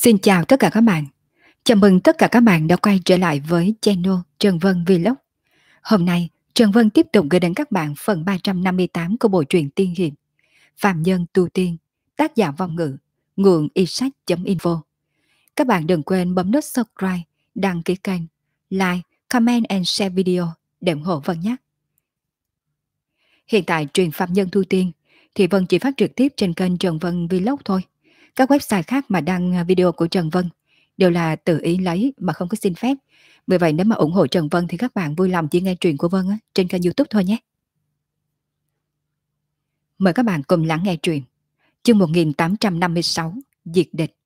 Xin chào tất cả các bạn. Chào mừng tất cả các bạn đã quay trở lại với channel Trần Vân Vlog. Hôm nay, Trần Vân tiếp tục gửi đến các bạn phần 358 của bộ truyện tiên hiệp Phàm Nhân Tu Tiên, tác giả Vong Ngữ, nguồn iSsách.info. Các bạn đừng quên bấm nút subscribe, đăng ký kênh, like, comment and share video để ủng hộ Vân nhé. Hiện tại truyện Phàm Nhân Tu Tiên thì Vân chỉ phát trực tiếp trên kênh Trần Vân Vlog thôi. Các website khác mà đăng video của Trần Vân đều là tự ý lấy mà không có xin phép. Vì vậy nếu mà ủng hộ Trần Vân thì các bạn vui lòng chỉ nghe truyện của Vân trên kênh YouTube thôi nhé. Mời các bạn cùng lắng nghe truyện chương 1856 Diệt địch.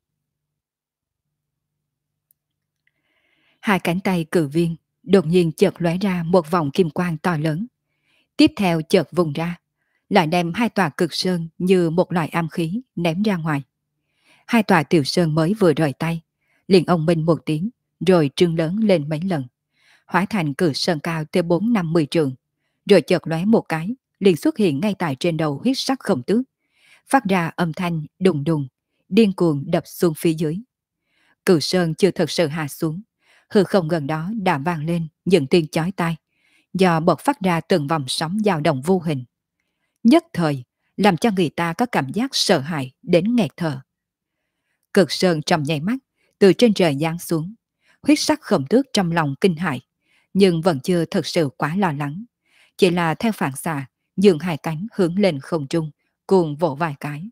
Hai cánh tay cử viên đột nhiên chợt lóe ra một vòng kim quang to lớn. Tiếp theo chợt vùng ra, lại đem hai tòa cực sơn như một loại am khí ném ra ngoài. Hai tòa tiểu sơn mới vừa rời tay, liền ông minh một tiếng, rồi trương lớn lên mấy lần, hóa thành cự sơn cao tới 4-50 trượng, rồi chợt lóe một cái, liền xuất hiện ngay tại trên đầu huyết sắc Khổng Tước, phát ra âm thanh đùng đùng, điên cuồng đập xuống phía dưới. Cự sơn chưa thật sự hạ xuống, hư không gần đó đã vang lên những tiếng chói tai, do bộc phát ra từng vòng sóng dao động vô hình. Nhất thời, làm cho người ta có cảm giác sợ hãi đến nghẹt thở. Cực sơn trong nháy mắt, từ trên trời giáng xuống. Huyết sắc Khổng Tước trong lòng kinh hãi, nhưng vẫn chưa thực sự quá lo lắng. Chỉ là theo phản xạ, nhường hai cánh hướng lên không trung, cuồng vỗ vài cái.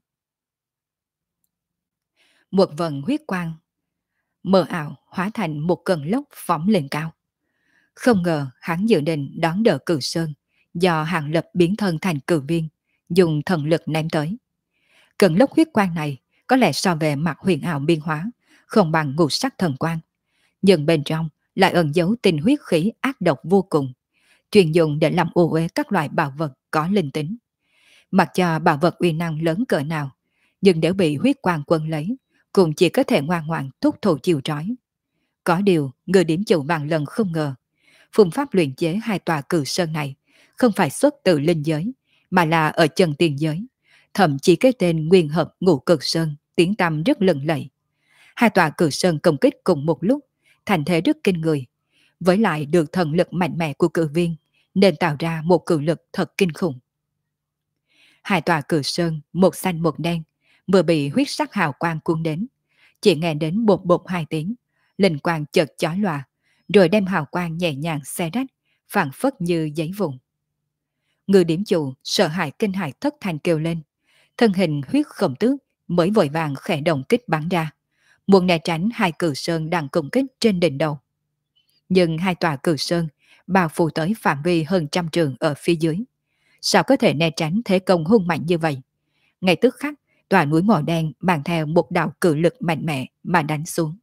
Một vần huyết quang mờ ảo hóa thành một cơn lốc phóng lên cao. Không ngờ hắn dự định đón đỡ Cự Sơn, do Hàng Lập biến thân thành cự viên, dùng thần lực ném tới. Cơn lốc huyết quang này có lẽ so về mặt huyền ảo biên hóa, không bằng ngũ sắc thần quang, nhưng bên trong lại ẩn giấu tình huyết khí ác độc vô cùng, truyền dụng để làm ô uế các loại bảo vật có linh tính. Mặc cho bảo vật uy năng lớn cỡ nào, nhưng nếu bị huyết quang quân lấy, cũng chỉ có thể ngoan ngoãn thúc thủ chịu trói. Có điều, người điểm chủ bằng lần không ngờ, phương pháp luyện chế hai tòa cự sơn này không phải xuất từ linh giới, mà là ở chân tiền giới. Thậm chí cái tên Nguyên Hợp Ngũ Cực Sơn tiếng tăm rất lừng lẫy. Hai tòa cự sơn công kích cùng một lúc, thành thế rất kinh người. Với lại được thần lực mạnh mẽ của cự viên, nên tạo ra một cự lực thật kinh khủng. Hai tòa cự sơn, một xanh một đen, vừa bị huyết sắc hào quang cuốn đến. Chỉ nghe đến bột bột hai tiếng, linh quang chợt chói lòa, rồi đem hào quang nhẹ nhàng xé rách, phảng phất như giấy vụn. Người điểm chủ sợ hãi kinh hãi thất thanh kêu lên, thân hình huyết Khổng Tước mới vội vàng khẽ động kích bắn ra, muốn né tránh hai cự sơn đang công kích trên đỉnh đầu. Nhưng hai tòa cự sơn bao phủ tới phạm vi hơn 100 trượng ở phía dưới, sao có thể né tránh thế công hung mạnh như vậy? Ngay tức khắc, tòa núi màu đen mang theo một đạo cự lực mạnh mẽ mà đánh xuống.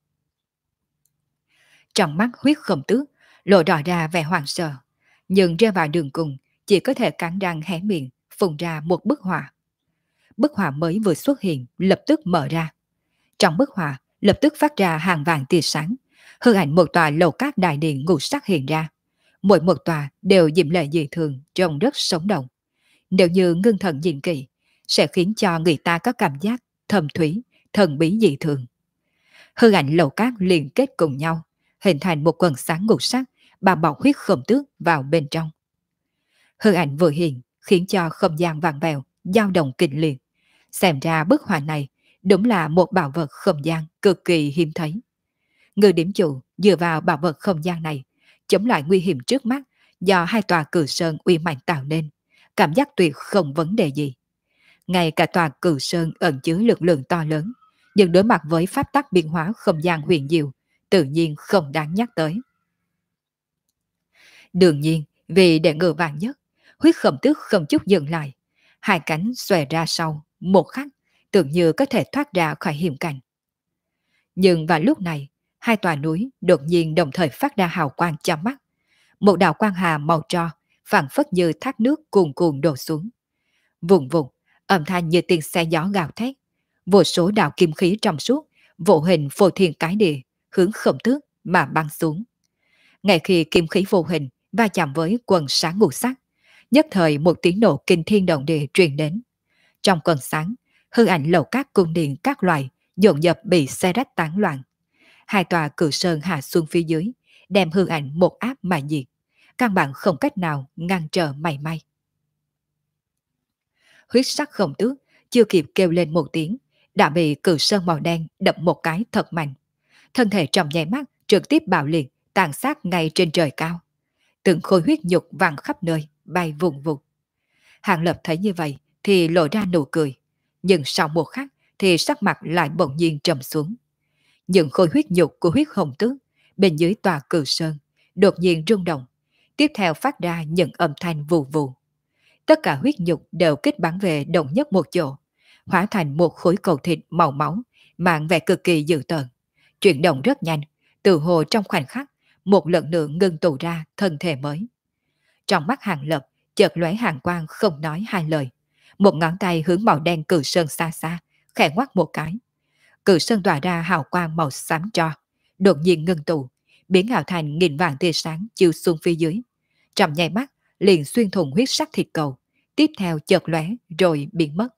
Trong mắt huyết Khổng Tước lộ rõ ra vẻ hoảng sợ, nhưng rơi vào đường cùng chỉ có thể cắn răng hé miệng phun ra một bức họa. Bức họa mới vừa xuất hiện lập tức mở ra. Trong bức họa lập tức phát ra hàng vàng tia sáng, hư ảnh một tòa lầu cát đại điện ngũ sắc hiện ra. Mỗi một tòa đều diễm lệ dị thường, trông rất sống động. Nếu như ngưng thần nhìn kỹ, sẽ khiến cho người ta có cảm giác thầm thúy, thần bí dị thường. Hư ảnh lầu cát liên kết cùng nhau, hình thành một quần sáng ngũ sắc, bao bọc huyết Khổng Tước vào bên trong. Hư ảnh vừa hiện khiến cho không gian vàng vẹo, dao động kịch liệt. Xem ra bức họa này đúng là một bảo vật không gian cực kỳ hiếm thấy. Người điểm chủ dựa vào bảo vật không gian này, chống lại nguy hiểm trước mắt do hai tòa cự sơn uy mạnh tạo nên, cảm giác tuyệt không vấn đề gì. Ngay cả tòa cự sơn ẩn chứa lực lượng to lớn, nhưng đối mặt với pháp tắc biến hóa không gian huyền diệu, tự nhiên không đáng nhắc tới. Đương nhiên, vì để ngừa vàng nhất, huyết Khổng Tước không chút dừng lại, hai cánh xòe ra sau, một khắc, tưởng như có thể thoát ra khỏi hiểm cảnh. Nhưng vào lúc này, hai tòa núi đột nhiên đồng thời phát ra hào quang chói mắt. Một đạo quang hà màu tro, phảng phất như thác nước cuồn cuộn đổ xuống. Vùng vùng, âm thanh như tiếng xe gió gào thét. Vô số đạo kim khí trong suốt, vô hình phô thiên cái địa, hướng Khổng Tước mà băng xuống. Ngay khi kim khí vô hình va chạm với quần sáng ngũ sắc, nhất thời một tiếng nổ kinh thiên động địa truyền đến. Trong quần sáng, hư ảnh lầu các cung điện các loại dồn dập bị xe rách tán loạn. Hai tòa cự sơn hạ xuống phía dưới, đem hư ảnh một áp mà diệt, căn bản không cách nào ngăn trở mảy may. Huyết sắc Khổng Tước chưa kịp kêu lên một tiếng, đã bị cự sơn màu đen đập một cái thật mạnh. Thân thể trong nháy mắt trực tiếp bạo liệt, tàn sát ngay trên trời cao. Từng khối huyết nhục văng khắp nơi, bay vùng vụt. Hàng Lập thấy như vậy thì lộ ra nụ cười, nhưng sau một khắc thì sắc mặt lại bỗng nhiên trầm xuống. Những khối huyết nhục của huyết hồng tước bên dưới tòa cự sơn đột nhiên rung động, tiếp theo phát ra những âm thanh vù vù. Tất cả huyết nhục đều kích bắn về đồng nhất một chỗ, hóa thành một khối cầu thịt màu máu, mang vẻ cực kỳ dữ tợn. Chuyển động rất nhanh, từ hồ trong khoảnh khắc, một lần nữa ngưng tụ ra thân thể mới. Trong mắt Hàng Lập, chợt lóe hàn quang không nói hai lời. Một ngón tay hướng màu đen cự sơn xa xa, khẽ ngoắc một cái. Cự sơn tỏa ra hào quang màu xám cho, đột nhiên ngưng tụ, biến ảo thành nghìn vàng tia sáng chiếu xuống phía dưới. Trong nháy mắt, liền xuyên thủng huyết sắc thịt cầu, tiếp theo chợt lóe rồi biến mất.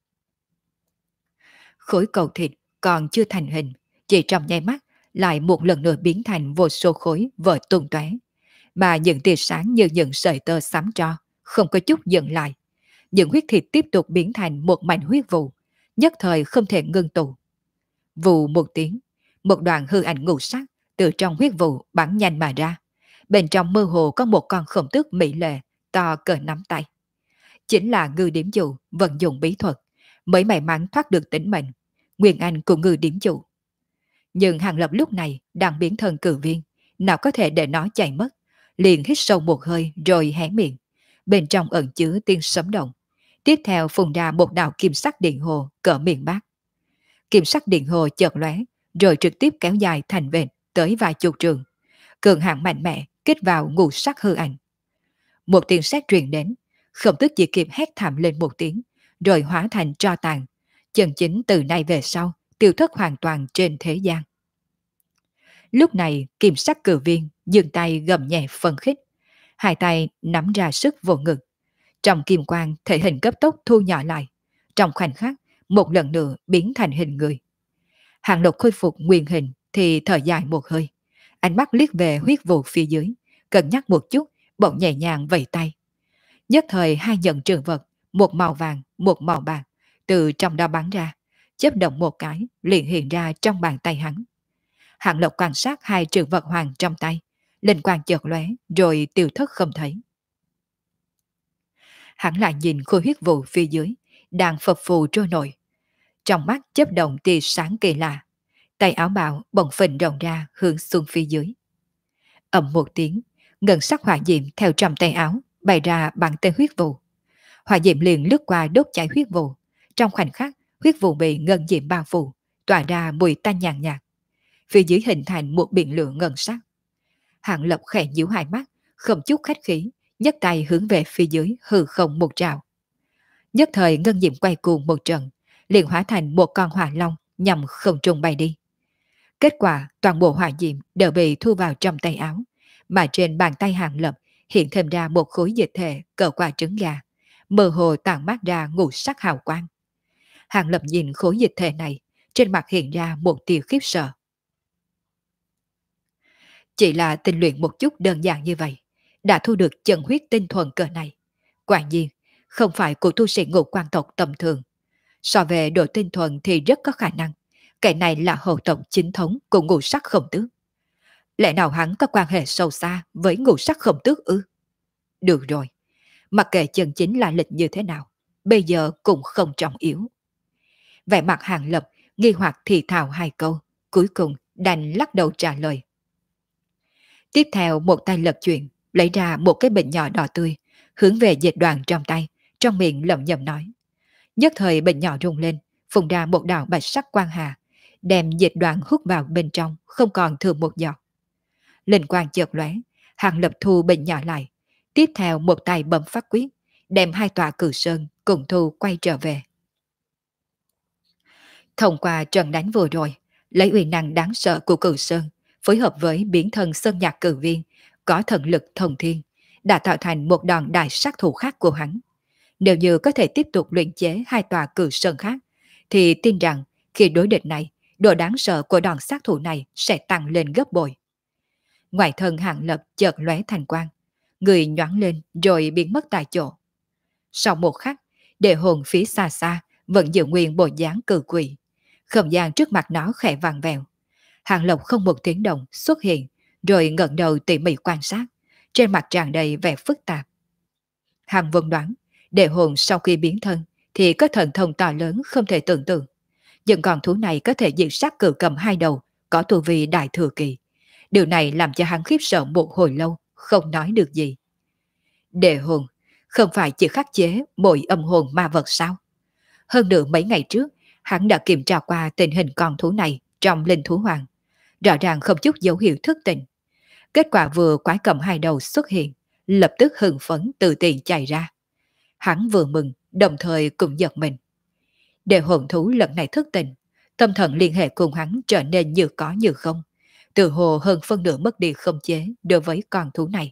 Khối cầu thịt còn chưa thành hình, chỉ trong nháy mắt lại một lần nữa biến thành vô số khối vỡ tung tóe, mà những tia sáng như những sợi tơ xám tro, không có chút dừng lại. Những huyết thịt tiếp tục biến thành một mảnh huyết vụ, nhất thời không thể ngưng tụ. Vù một tiếng, một đoạn hư ảnh ngũ sắc từ trong huyết vụ bắn nhanh mà ra. Bên trong mơ hồ có một con khổng tước mỹ lệ, to cỡ nắm tay. Chính là Ngư Điểm Dụ vận dụng bí thuật, mới may mắn thoát được tính mệnh. Nguyên Anh của Ngư Điểm Dụ. Nhưng Hàng Lập lúc này đang biến thân cử viên, nào có thể để nó chạy mất. Liền hít sâu một hơi rồi hé miệng. Bên trong ẩn chứa tiên sấm động. Tiếp theo phun ra một đạo kim sắc điện hồ cỡ miệng bát. Kim sắc điện hồ chợt lóe, rồi trực tiếp kéo dài thành vệt tới vài chục trường. Cường hạng mạnh mẽ kích vào ngũ sắc hư ảnh. Một tiếng sét truyền đến, Khổng Tước chỉ kịp hét thảm lên một tiếng, rồi hóa thành tro tàn. Chân chính từ nay về sau, tiêu thất hoàn toàn trên thế gian. Lúc này, kim sắc cử viên dừng tay gầm nhẹ phân khích, hai tay nắm ra sức vô ngực. Trong kim quang thể hình cấp tốc thu nhỏ lại, trong khoảnh khắc một lần nữa biến thành hình người. Hàng Lộc khôi phục nguyên hình thì thở dài một hơi, ánh mắt liếc về huyết vụ phía dưới, cân nhắc một chút, bỗng nhẹ nhàng vẫy tay. Nhất thời hai nhận trường vật, một màu vàng, một màu bạc, từ trong đó bắn ra, chớp động một cái liền hiện ra trong bàn tay hắn. Hàng Lộc quan sát hai trường vật hoàng trong tay, linh quang chợt lóe rồi tiêu thất không thấy. Hắn lại nhìn khối huyết vụ phía dưới, đang phập phù trôi nổi. Trong mắt chớp động tia sáng kỳ lạ, tay áo bào bỗng phình rộng ra hướng xuống phía dưới. Ầm một tiếng, ngân sắc hỏa diệm theo trong tay áo bay ra bằng tên huyết vụ. Hỏa diệm liền lướt qua đốt cháy huyết vụ. Trong khoảnh khắc, huyết vụ bị ngân diệm bao phủ, tỏa ra mùi tanh nhàn nhạt. Phía dưới hình thành một biển lửa ngân sắc. Hạng Lập khẽ nhíu hai mắt, không chút khách khí, nhấc tay hướng về phía dưới hư không một trào. Nhất thời ngân diệm quay cuồng một trận, liền hóa thành một con hỏa long nhằm không trung bay đi. Kết quả toàn bộ hỏa diệm đều bị thu vào trong tay áo, mà trên bàn tay Hạng Lập hiện thêm ra một khối dịch thể cỡ quả trứng gà, mơ hồ tản mát ra ngũ sắc hào quang. Hạng Lập nhìn khối dịch thể này, trên mặt hiện ra một tia khiếp sợ. Chỉ là tinh luyện một chút đơn giản như vậy, đã thu được chân huyết tinh thuần cỡ này. Quả nhiên, không phải của tu sĩ ngũ quan tộc tầm thường. So về độ tinh thuần thì rất có khả năng, kẻ này là hậu tộc chính thống của ngũ sắc Khổng Tước. Lẽ nào hắn có quan hệ sâu xa với ngũ sắc Khổng Tước ư? Được rồi, mặc kệ chân chính là lịch như thế nào, bây giờ cũng không trọng yếu. Vẻ mặt Hàng Lập nghi hoặc thì thào hai câu, cuối cùng đành lắc đầu trả lời. Tiếp theo một tay lật chuyện, lấy ra một cái bình nhỏ đỏ tươi, hướng về dịch đoàn trong tay, trong miệng lẩm nhẩm nói. Nhất thời bình nhỏ rung lên, phun ra một đạo bạch sắc quang hà, đem dịch đoàn hút vào bên trong, không còn thừa một giọt. Linh quang chợt lóe, Hàng Lập thu bình nhỏ lại, tiếp theo một tay bấm phát quyết, đem hai tòa cử sơn cùng thu quay trở về. Thông qua trận đánh vừa rồi, lấy uy năng đáng sợ của cử sơn, phối hợp với biến thân sơn nhạc cử viên, có thần lực thông thiên, đã tạo thành một đòn đại sát thủ khác của hắn. Nếu như có thể tiếp tục luyện chế hai tòa cử sơn khác, thì tin rằng khi đối địch này độ đáng sợ của đòn sát thủ này sẽ tăng lên gấp bội. Ngoài thân Hàng Lập chợt lóe thành quang, người nhoáng lên rồi biến mất tại chỗ. Sau một khắc, đệ hồn phía xa xa vẫn giữ nguyên bộ dáng cự quỷ. Không gian trước mặt nó khẽ vàng vèo. Hàng Lập không một tiếng động xuất hiện, rồi ngẩng đầu tỉ mỉ quan sát, trên mặt tràn đầy vẻ phức tạp. Hàng Vân đoán, đệ hồn sau khi biến thân thì có thần thông to lớn không thể tưởng tượng. Nhưng con thú này có thể diệt sát cự cầm hai đầu, có tu vi đại thừa kỳ. Điều này làm cho hắn khiếp sợ một hồi lâu, không nói được gì. Đệ hồn, không phải chỉ khắc chế mỗi âm hồn ma vật sao? Hơn nữa mấy ngày trước, hắn đã kiểm tra qua tình hình con thú này trong linh thú hoàng. Rõ ràng không chút dấu hiệu thức tỉnh. Kết quả vừa quái cầm hai đầu xuất hiện, lập tức hưng phấn từ tiền chạy ra. Hắn vừa mừng, đồng thời cũng giật mình. Để hồn thú lần này thức tỉnh, tâm thần liên hệ cùng hắn trở nên như có như không. Từ hồ hơn phân nửa mất đi không chế đối với con thú này.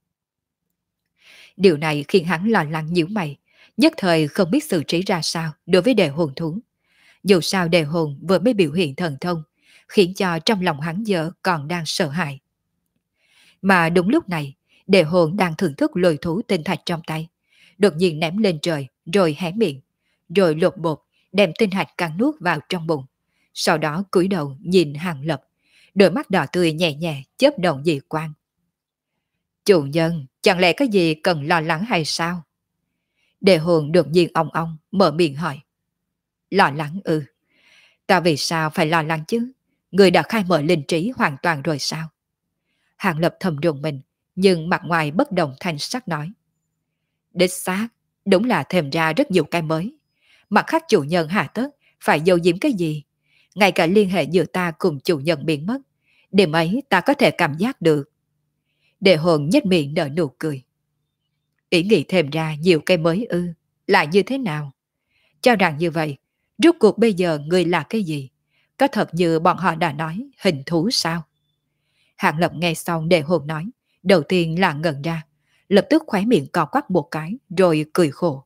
Điều này khiến hắn lo lắng nhíu mày, nhất thời không biết xử trí ra sao đối với đề hồn thú. Dù sao đề hồn vừa mới biểu hiện thần thông, khiến cho trong lòng hắn giờ còn đang sợ hãi. Mà đúng lúc này, đề hồn đang thưởng thức lôi thú tinh thạch trong tay, đột nhiên ném lên trời rồi hé miệng, rồi lột bột đem tinh thạch cắn nuốt vào trong bụng. Sau đó cúi đầu nhìn Hàng Lập, đôi mắt đỏ tươi nhẹ nhẹ chớp động dị quang. Chủ nhân, chẳng lẽ có gì cần lo lắng hay sao? Đề hồn đột nhiên ong mở miệng hỏi. Lo lắng ư? Ta vì sao phải lo lắng chứ? Người đã khai mở linh trí hoàn toàn rồi sao? Hàng Lập thầm rùng mình, nhưng mặt ngoài bất động thanh sắc nói. Đích xác, đúng là thêm ra rất nhiều cái mới. Mặt khác chủ nhân hà tất, phải giấu giếm cái gì? Ngay cả liên hệ giữa ta cùng chủ nhân biến mất. Điểm ấy ta có thể cảm giác được. Đệ hồn nhếch miệng nở nụ cười. Ý nghĩ thêm ra nhiều cái mới ư? Là như thế nào? Cho rằng như vậy, rốt cuộc bây giờ người là cái gì? Có thật như bọn họ đã nói, hình thú sao? Hạng Lập nghe xong đệ hồn nói, đầu tiên là ngẩn ra, lập tức khóe miệng cò quắp một cái, rồi cười khổ.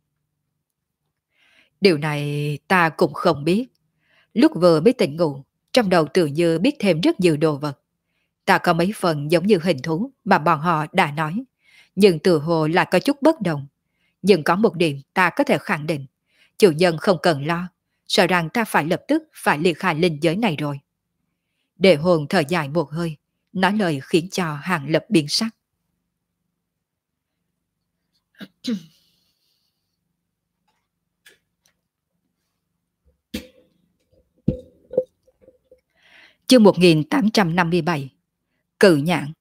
Điều này ta cũng không biết. Lúc vừa mới tỉnh ngủ, trong đầu tự như biết thêm rất nhiều đồ vật. Ta có mấy phần giống như hình thú mà bọn họ đã nói, nhưng tự hồ là có chút bất đồng. Nhưng có một điểm ta có thể khẳng định, chủ nhân không cần lo, sợ rằng ta phải lập tức phải liệt khai linh giới này rồi. Đệ hồn thở dài một hơi, nói lời khiến cho Hàng Lập biến sắc. Chương 1857 Cự nhạn.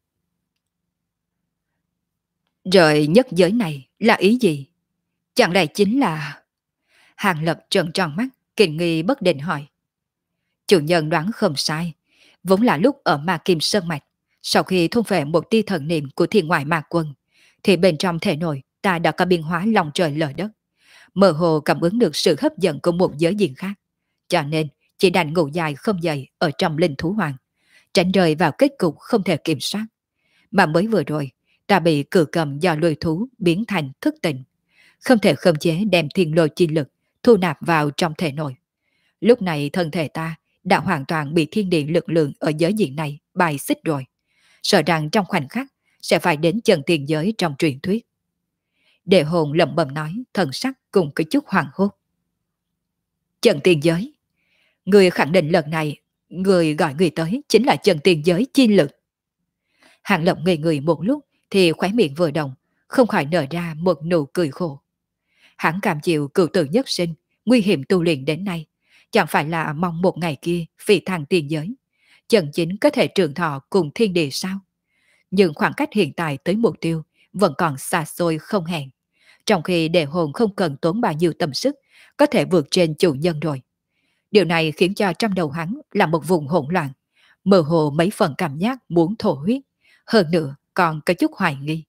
Rồi nhất giới này là ý gì? Chẳng lẽ chính là... Hàng Lập trợn tròn mắt, kinh nghi bất định hỏi. Chủ nhân đoán không sai, vốn là lúc ở Ma Kim Sơn Mạch, sau khi thôn về một tia thần niệm của thiên ngoại ma quân, thì bên trong thể nội ta đã có biến hóa lòng trời lở đất, mơ hồ cảm ứng được sự hấp dẫn của một giới diện khác, cho nên chỉ đành ngủ dài không dậy ở trong linh thú hoàng, tránh rơi vào kết cục không thể kiểm soát. Mà mới vừa rồi, ta bị cử cầm do lôi thú biến thành thức tỉnh, không thể khống chế đem thiên lôi chi lực thu nạp vào trong thể nội. Lúc này thân thể ta đã hoàn toàn bị thiên địa lực lượng ở giới diện này bài xích rồi, sợ rằng trong khoảnh khắc sẽ phải đến chân tiền giới trong truyền thuyết. Đệ hồn lẩm bẩm nói, thần sắc cùng cái chút hoàng hốt. Chân tiền giới? Người khẳng định lần này, người gọi người tới chính là chân tiền giới chi lực. Hàng Lập ngây người một lúc thì khóe miệng vừa động, không khỏi nở ra một nụ cười khổ. Hắn cảm chịu cựu tử nhất sinh, nguy hiểm tu luyện đến nay, chẳng phải là mong một ngày kia phi thăng tiền giới, chân chính có thể trường thọ cùng thiên địa sao? Nhưng khoảng cách hiện tại tới mục tiêu vẫn còn xa xôi không hẹn, trong khi đệ hồn không cần tốn bao nhiêu tâm sức, có thể vượt trên chủ nhân rồi. Điều này khiến cho trong đầu hắn là một vùng hỗn loạn, mơ hồ mấy phần cảm giác muốn thổ huyết, hơn nữa còn có chút hoài nghi.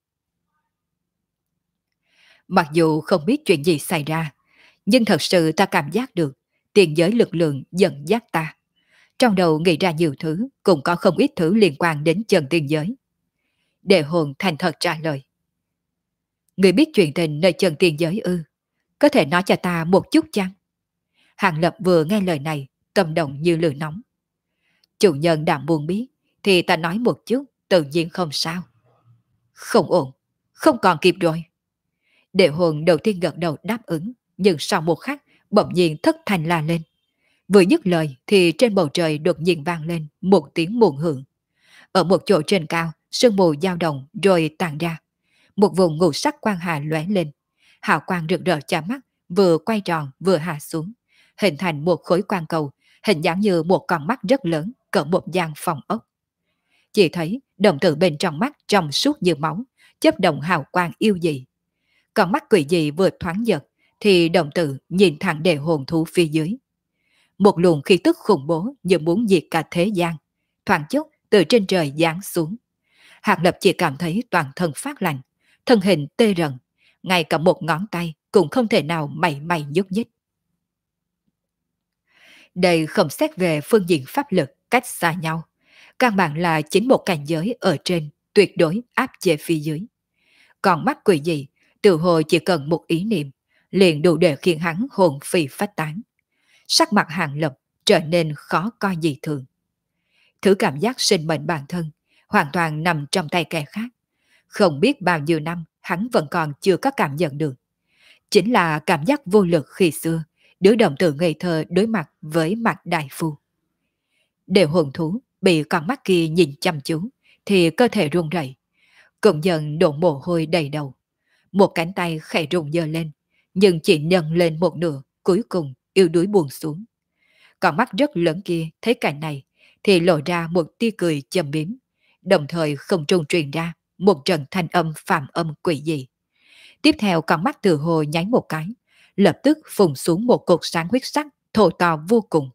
Mặc dù không biết chuyện gì xảy ra, nhưng thật sự ta cảm giác được tiền giới lực lượng dẫn dắt ta. Trong đầu nghĩ ra nhiều thứ, cũng có không ít thứ liên quan đến chân tiền giới. Đệ hồn thành thật trả lời. Người biết chuyện tình nơi chân tiền giới ư? Có thể nói cho ta một chút chăng? Hàng Lập vừa nghe lời này, tâm động như lửa nóng. Chủ nhân đã muốn biết, thì ta nói một chút, tự nhiên không sao. Không ổn, không còn kịp rồi. Đệ hồn đầu tiên gật đầu đáp ứng, nhưng sau một khắc, bỗng nhiên thất thanh la lên. Vừa dứt lời thì trên bầu trời đột nhiên vang lên một tiếng muộn hưởng. Ở một chỗ trên cao, sương mù dao động rồi tàn ra. Một vùng ngũ sắc quang hà lóe lên. Hào quang rực rỡ chói mắt, vừa quay tròn vừa hạ xuống, hình thành một khối quang cầu, hình dáng như một con mắt rất lớn, cỡ một gian phòng ốc. Chỉ thấy đồng tử bên trong mắt trong suốt như máu, chớp động hào quang yêu dị. Con mắt quỷ dị vừa thoáng giật, thì đồng tử nhìn thẳng đề hồn thú phía dưới. Một luồng khí tức khủng bố như muốn diệt cả thế gian, thoáng chốc từ trên trời giáng xuống. Hạng Lập chỉ cảm thấy toàn thân phát lạnh, thân hình tê rần, ngay cả một ngón tay cũng không thể nào mảy may nhúc nhích. Đây không xét về phương diện pháp lực cách xa nhau, căn bản là chính một cảnh giới ở trên tuyệt đối áp chế phía dưới. Còn mắt quỷ gì, tự hồ chỉ cần một ý niệm, liền đủ để khiến hắn hồn phi phách tán. Sắc mặt Hạng Lập trở nên khó coi dị thường. Thứ cảm giác sinh mệnh bản thân hoàn toàn nằm trong tay kẻ khác. Không biết bao nhiêu năm hắn vẫn còn chưa có cảm nhận được. Chính là cảm giác vô lực khi xưa, đứa đồng tử ngây thơ đối mặt với mặt đại phu. Đều hồn thú bị con mắt kia nhìn chăm chú, thì cơ thể run rẩy, cũng dần đổ mồ hôi đầy đầu. Một cánh tay khẽ rung dơ lên, nhưng chỉ nâng lên một nửa, cuối cùng yếu đuối buông xuống. Con mắt rất lớn kia thấy cảnh này, thì lộ ra một tia cười châm biếm, đồng thời không trung truyền ra một trận thanh âm phàm âm quỷ dị. Tiếp theo con mắt từ hồ nháy một cái, lập tức phùng xuống một cột sáng huyết sắc thô to vô cùng.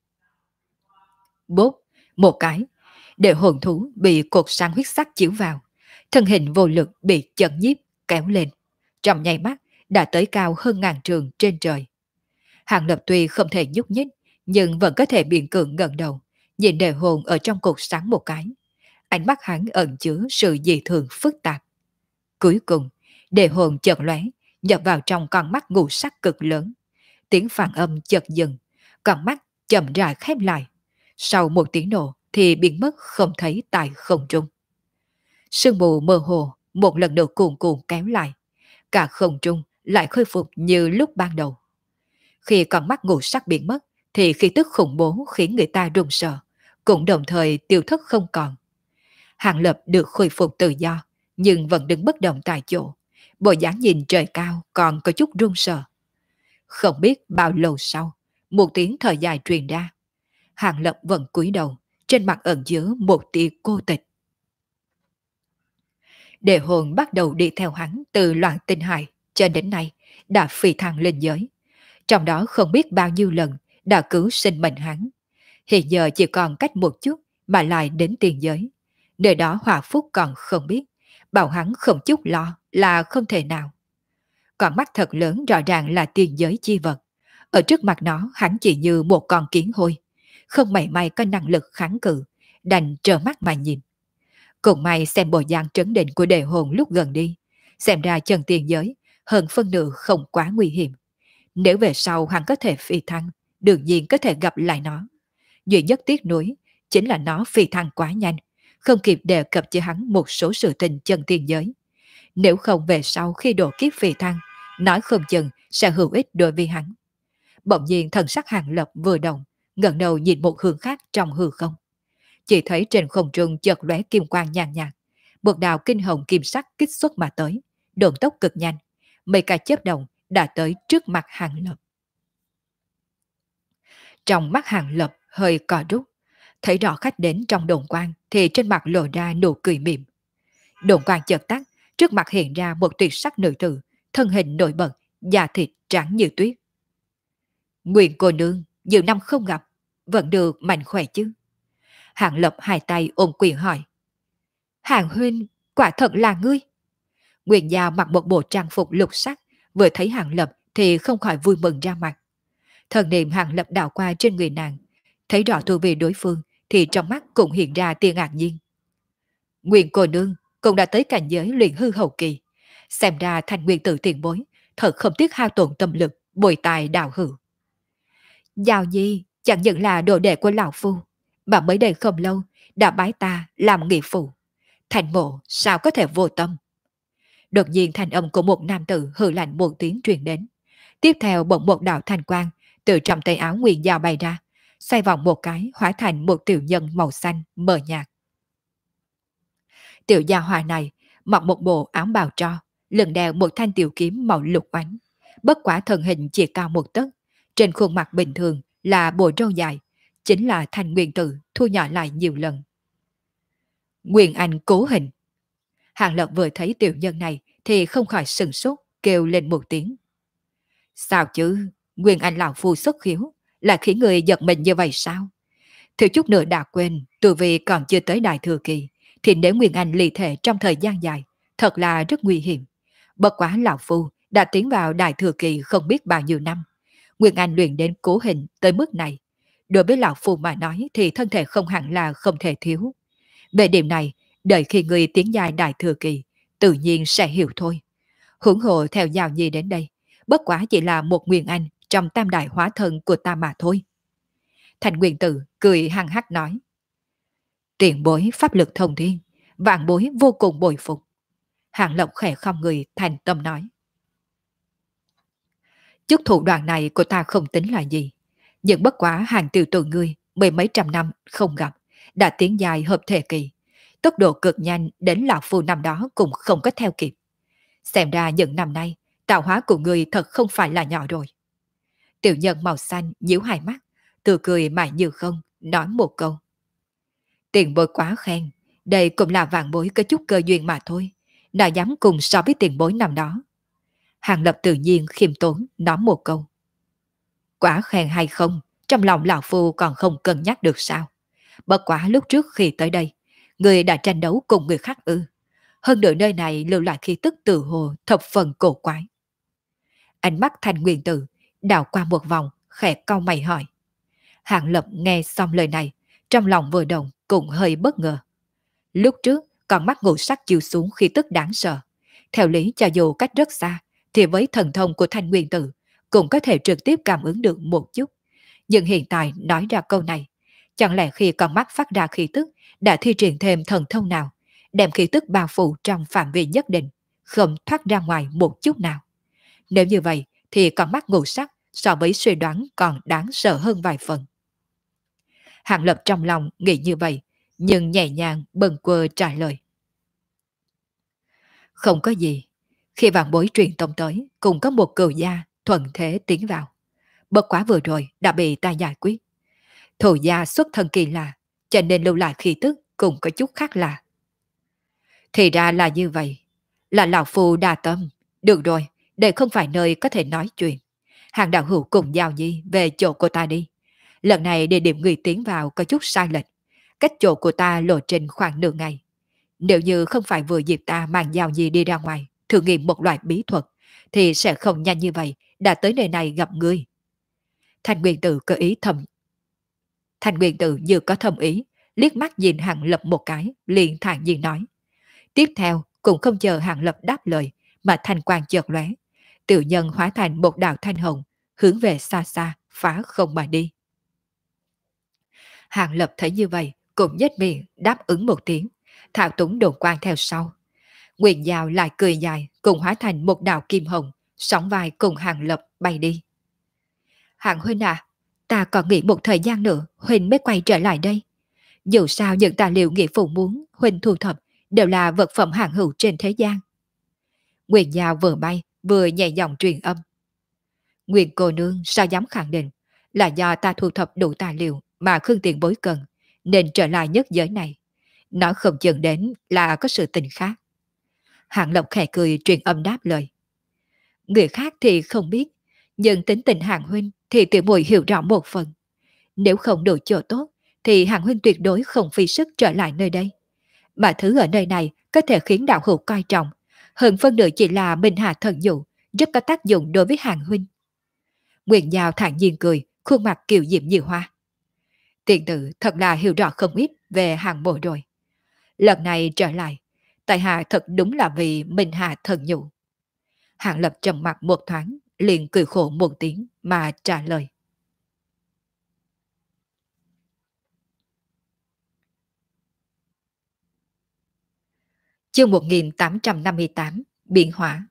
Bốp, một cái, để hồn thú bị cột sáng huyết sắc chiếu vào, thân hình vô lực bị chấn nhiếp kéo lên, trong nháy mắt đã tới cao hơn ngàn trường trên trời. Hàng Lập tuy không thể nhúc nhích, nhưng vẫn có thể biện cường ngẩng đầu, nhìn đề hồn ở trong cột sáng một cái. Ánh mắt hắn ẩn chứa sự dị thường phức tạp. Cuối cùng, đề hồn chợt lóe, nhập vào trong con mắt ngũ sắc cực lớn. Tiếng phản âm chợt dừng, con mắt chậm rãi khép lại. Sau một tiếng nổ thì biến mất không thấy tại không trung. Sương mù mơ hồ một lần nữa cuồn cuộn kéo lại. Cả không trung lại khôi phục như lúc ban đầu. Khi con mắt ngũ sắc biến mất, thì khí tức khủng bố khiến người ta run sợ, cũng đồng thời tiêu thất không còn. Hàng Lập được khôi phục tự do, nhưng vẫn đứng bất động tại chỗ, bộ dáng nhìn trời cao còn có chút run sợ. Không biết bao lâu sau, một tiếng thở dài truyền ra. Hàng Lập vẫn cúi đầu, trên mặt ẩn chứa một tia cô tịch. Đề hồn bắt đầu đi theo hắn từ loạn tinh hải cho đến nay, đã phi thăng lên giới. Trong đó không biết bao nhiêu lần đã cứu sinh mệnh hắn. Hiện giờ chỉ còn cách một chút mà lại đến tiền giới. Nơi đó Hòa Phúc còn không biết, bảo hắn không chút lo là không thể nào. Con mắt thật lớn rõ ràng là tiền giới chi vật. Ở trước mặt nó hắn chỉ như một con kiến hôi, không mảy may có năng lực kháng cự, đành trơ mắt mà nhìn. Cùng may xem bộ dạng trấn định của đề hồn lúc gần đi, xem ra chân tiền giới hơn phân nửa không quá nguy hiểm. Nếu về sau hắn có thể phi thăng, đương nhiên có thể gặp lại nó. Duy nhất tiếc nuối chính là nó phi thăng quá nhanh, không kịp đề cập cho hắn một số sự tình chân tiên giới. Nếu không về sau khi độ kiếp phi thăng, nói không chừng sẽ hữu ích đối với hắn. Bỗng nhiên thần sắc Hàng Lập vừa động, ngẩng đầu nhìn một hướng khác trong hư không. Chỉ thấy trên không trung chợt lóe kim quang nhàn nhạt, một đạo kinh hồng kim sắc kích xuất mà tới, độn tốc cực nhanh, mấy cái chớp động đã tới trước mặt Hàng Lập. Trong mắt Hàng Lập hơi co rút, thấy rõ khách đến trong đồn quang thì trên mặt lộ ra nụ cười mỉm. Đồn quang chợt tắt, trước mặt hiện ra một tuyệt sắc nữ tử, thân hình nổi bật, da thịt trắng như tuyết. Nguyện cô nương, nhiều năm không gặp, vẫn được mạnh khỏe chứ? Hàng Lập hai tay ôm quyền hỏi. Hàng huynh, quả thật là ngươi. Nguyện Giao mặc một bộ trang phục lục sắc, vừa thấy Hàng Lập thì không khỏi vui mừng ra mặt. Thần niệm Hàng Lập đảo qua trên người nàng, thấy rõ tu vi đối phương thì trong mắt cũng hiện ra tia ngạc nhiên. Nguyện cô nương cũng đã tới cảnh giới luyện hư hậu kỳ, xem ra thành nguyên tử tiền bối, thật không tiếc hao tổn tâm lực, bồi tài đạo hữu. Giao Nhi, chẳng những là đồ đệ của lão phu, mà mới đây không lâu đã bái ta làm nghĩa phụ. Thành mộ sao có thể vô tâm? Đột nhiên thanh âm của một nam tử hừ lạnh một tiếng truyền đến. Tiếp theo bỗng một đạo thanh quang từ trong tay áo nguyên dao bay ra, xoay vòng một cái hóa thành một tiểu nhân màu xanh mờ nhạt. Tiểu gia hòa này mặc một bộ áo bào tro, lưng đeo một thanh tiểu kiếm màu lục oánh. Bất quả thân hình chỉ cao một tấc, trên khuôn mặt bình thường là bộ râu dài, chính là thanh nguyên tử thu nhỏ lại nhiều lần. Nguyên Anh cố hình. Hàng Lập vừa thấy tiểu nhân này thì không khỏi sừng sốt, kêu lên một tiếng. Sao chứ, Nguyên Anh lão phu xuất khiếu, là khiến người giật mình như vậy sao? Thiếu chút nữa đã quên, từ vì còn chưa tới đại thừa kỳ, thì nếu Nguyên Anh ly thể trong thời gian dài, thật là rất nguy hiểm. Bất quá lão phu đã tiến vào đại thừa kỳ không biết bao nhiêu năm. Nguyên Anh luyện đến cố hình tới mức này. Đối với lão phu mà nói thì thân thể không hẳn là không thể thiếu. Về điểm này, đợi khi người tiến dài đại thừa kỳ, tự nhiên sẽ hiểu thôi. Hưởng hộ theo Giao Nhi đến đây, bất quá chỉ là một Nguyên Anh trong tam đại hóa thân của ta mà thôi. Thành Nguyên Tử cười hăng hắc nói. Tiền bối pháp lực thông thiên, vạn bối vô cùng bồi phục. Hàng Lộc khẽ không người thành tâm nói. Chút thủ đoạn này của ta không tính là gì, nhưng bất quá hàng tiêu tù ngươi mười mấy trăm năm không gặp, đã tiến dài hợp thể kỳ. Tốc độ cực nhanh đến lão phu năm đó cũng không có theo kịp. Xem ra những năm nay, tạo hóa của ngươi thật không phải là nhỏ rồi. Tiểu nhân màu xanh nhíu hai mắt, từ cười mãi như không, nói một câu. Tiền bối quá khen, đây cũng là vạn bối có chút cơ duyên mà thôi. Nào dám cùng so với tiền bối năm đó. Hàng Lập tự nhiên khiêm tốn nói một câu. Quá khen hay không, trong lòng lão phu còn không cân nhắc được sao. Bất quá lúc trước khi tới đây, người đã tranh đấu cùng người khác ư. Hơn nữa nơi này lưu lại khí tức tự hồ thập phần cổ quái. Ánh mắt Thành Nguyên Tử đảo qua một vòng, khẽ cau mày hỏi. Hàng Lập nghe xong lời này, trong lòng vừa động cũng hơi bất ngờ. Lúc trước, con mắt ngũ sắc chiếu xuống khí tức đáng sợ. Theo lý cho dù cách rất xa, thì với thần thông của Thanh Nguyên Tử, cũng có thể trực tiếp cảm ứng được một chút. Nhưng hiện tại nói ra câu này, chẳng lẽ khi con mắt phát ra khí tức đã thi triển thêm thần thông nào, đem khí tức bao phủ trong phạm vi nhất định, không thoát ra ngoài một chút nào. Nếu như vậy, thì con mắt ngũ sắc so với suy đoán còn đáng sợ hơn vài phần. Hàng Lập trong lòng nghĩ như vậy, nhưng nhẹ nhàng bâng quơ trả lời. Không có gì, khi vạn bối truyền tông tới, cũng có một cừu gia thuận thế tiến vào. Bất quá vừa rồi đã bị ta giải quyết. Thù gia xuất thân kỳ lạ, cho nên lưu lại khí tức cũng có chút khác lạ. Thì ra là như vậy, là lão phu đa tâm. Được rồi, đây không phải nơi có thể nói chuyện. Hàng đạo hữu cùng Giao Nhi về chỗ của ta đi. Lần này địa điểm người tiến vào có chút sai lệch. Cách chỗ của ta lộ trình khoảng nửa ngày. Nếu như không phải vừa dịp ta mang Giao Nhi đi ra ngoài, thử nghiệm một loại bí thuật, thì sẽ không nhanh như vậy đã tới nơi này gặp ngươi. Thanh Nguyên Tử có ý thầm. Thanh Nguyên Tử như có thầm ý, liếc mắt nhìn Hàng Lập một cái, liền thản nhiên nói. Tiếp theo, cũng không chờ Hàng Lập đáp lời, mà thanh quang chợt lóe, tiểu nhân hóa thành một đạo thanh hồng, hướng về xa xa, phá không mà đi. Hàng Lập thấy như vậy, cũng nhếch miệng đáp ứng một tiếng, thao túng đồn quang theo sau. Nguyện Giao lại cười dài, cùng hóa thành một đạo kim hồng, sóng vai cùng Hàng Lập bay đi. Hàng huynh à, ta còn nghĩ một thời gian nữa huynh mới quay trở lại đây. Dù sao những tài liệu nghĩa phụ muốn huynh thu thập đều là vật phẩm hạng hữu trên thế gian. Nguyện Giao vừa bay vừa nhẹ giọng truyền âm. Nguyện cô nương sao dám khẳng định là do ta thu thập đủ tài liệu mà Khương Tiền Bối cần nên trở lại nhất giới này. Nói không chừng đến là có sự tình khác. Hạng Lộc khẽ cười truyền âm đáp lời. Người khác thì không biết, nhưng tính tình Hạng huynh thì tiểu muội hiểu rõ một phần. Nếu không đủ chỗ tốt thì Hạng huynh tuyệt đối không phí sức trở lại nơi đây. Mà thứ ở nơi này có thể khiến đạo hữu coi trọng, hơn phân nửa chỉ là Minh Hà thần dụ, rất có tác dụng đối với Hạng huynh. Nguyện Giao thản nhiên cười, khuôn mặt kiều diễm như hoa. Tiền tử thật là hiểu rõ không ít về Hạng mộ rồi. Lần này trở lại, tại hạ thật đúng là vì Minh Hà thần dụ. Hạng Lập trầm mặt một thoáng, liền cười khổ một tiếng mà trả lời. Chương 1858 Biển hỏa.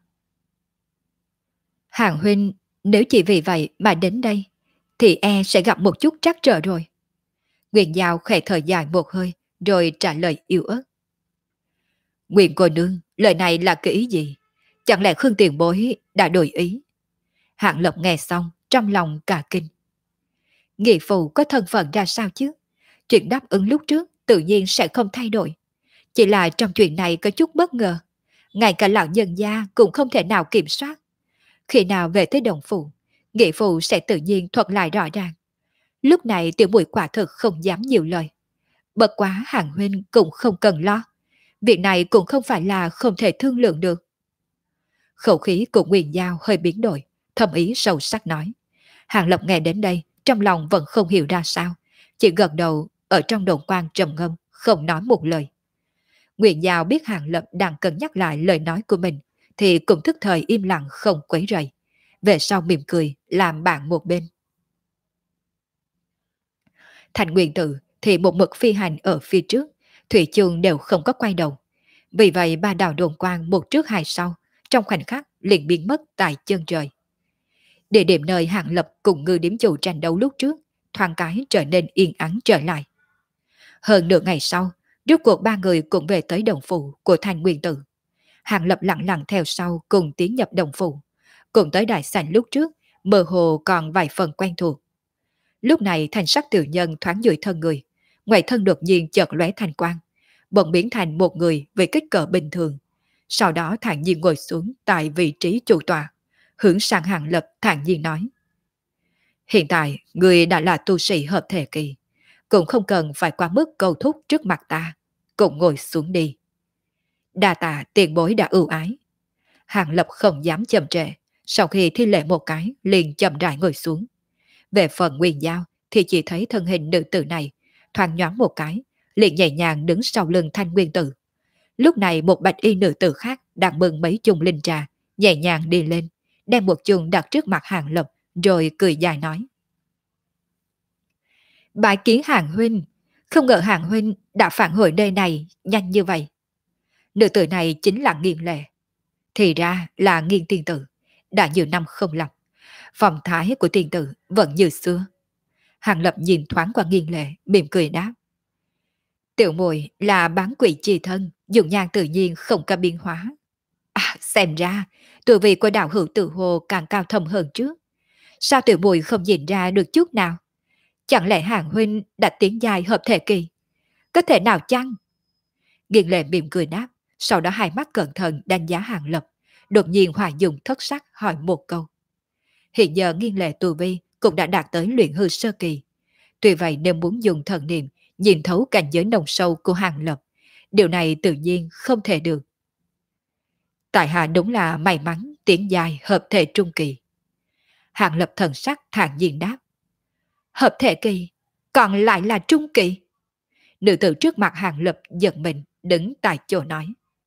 Hàng huynh, nếu chỉ vì vậy mà đến đây, thì e sẽ gặp một chút trắc trở rồi. Nguyện Giao khẽ thở dài một hơi, rồi trả lời yếu ớt. Nguyện cô nương, lời này là cái ý gì? Chẳng lẽ Khương Tiền Bối đã đổi ý? Hạng Lập nghe xong, trong lòng cả kinh. Nghị phụ có thân phận ra sao chứ? Chuyện đáp ứng lúc trước tự nhiên sẽ không thay đổi. Chỉ là trong chuyện này có chút bất ngờ. Ngay cả lão nhân gia cũng không thể nào kiểm soát. Khi nào về tới đồng phụ, Nghị phụ sẽ tự nhiên thuật lại rõ ràng. Lúc này tiểu muội quả thực không dám nhiều lời. Bất quá Hàng huynh cũng không cần lo. Việc này cũng không phải là không thể thương lượng được. Khẩu khí của Nguyên Giao hơi biến đổi, thâm ý sâu sắc nói. Hàng Lập nghe đến đây, trong lòng vẫn không hiểu ra sao, chỉ gật đầu ở trong đồn quan trầm ngâm, không nói một lời. Nguyên Giao biết Hàng Lập đang cân nhắc lại lời nói của mình, thì cũng thức thời im lặng không quấy rầy. Về sau mỉm cười, làm bạn một bên. Thành Nguyên Tử thì một mực phi hành ở phía trước, thủy chung đều không có quay đầu. Vì vậy ba đạo đồn quang một trước hai sau, trong khoảnh khắc liền biến mất tại chân trời. Địa điểm nơi Hạng Lập cùng ngư điếm chủ tranh đấu lúc trước, thoáng cái trở nên yên ắng trở lại. Hơn nửa ngày sau, rốt cuộc ba người cũng về tới đồng phủ của Thành Nguyên Tử. Hạng Lập lặng lặng theo sau cùng tiến nhập đồng phủ. Cùng tới đại sảnh lúc trước, mơ hồ còn vài phần quen thuộc. Lúc này thành sắc tiểu nhân thoáng dưới thân người, ngoài thân đột nhiên chợt lóe thành quang, bỗng biến thành một người với kích cỡ bình thường. Sau đó thản nhiên ngồi xuống tại vị trí chủ tọa, hướng sang Hạng Lập thản nhiên nói. Hiện tại, người đã là tu sĩ hợp thể kỳ, cũng không cần phải quá mức cầu thúc trước mặt ta, cũng ngồi xuống đi. Đa tạ tiền bối đã ưu ái. Hạng Lập không dám chậm trễ, sau khi thi lễ một cái liền chậm rãi ngồi xuống. Về phần Nguyên Giao thì chỉ thấy thân hình nữ tử này thoáng nhoáng một cái, liền nhẹ nhàng đứng sau lưng Thanh Nguyên Tử. Lúc này một bạch y nữ tử khác đang bưng mấy chung linh trà, nhẹ nhàng đi lên, đem một chung đặt trước mặt Hàng Lập, rồi cười dài nói. Bái kiến Hàng huynh, không ngờ Hàng huynh đã phản hồi nơi này nhanh như vậy. Nữ tử này chính là Nghiên Lệ. Thì ra là Nghiên tiên tử, đã nhiều năm không gặp. Phong thái của tiên tử vẫn như xưa. Hàng Lập nhìn thoáng qua Nghiên Lệ, mỉm cười đáp. Tiểu muội là bán quỷ chi thân, dùng nhan tự nhiên không có biến hóa. À, xem ra, tuổi vị của đạo hữu tự hồ càng cao thâm hơn trước. Sao tiểu muội không nhìn ra được chút nào? Chẳng lẽ Hàng huynh đã tiến dài hợp thể kỳ? Có thể nào chăng? Nghiên Lệ mỉm cười đáp, sau đó hai mắt cẩn thận đánh giá Hàng Lập, đột nhiên Hòa Dùng thất sắc hỏi một câu. Hiện giờ Nghiên Lệ tu vi cũng đã đạt tới luyện hư sơ kỳ. Tuy vậy nếu muốn dùng thần niệm nhìn thấu cảnh giới nồng sâu của Hàng Lập, điều này tự nhiên không thể được. Tại hạ đúng là may mắn tiến dài hợp thể trung kỳ. Hàng Lập thần sắc thản nhiên đáp. Hợp thể kỳ, còn lại là trung kỳ. Nữ tử trước mặt Hàng Lập giận mình đứng tại chỗ nói.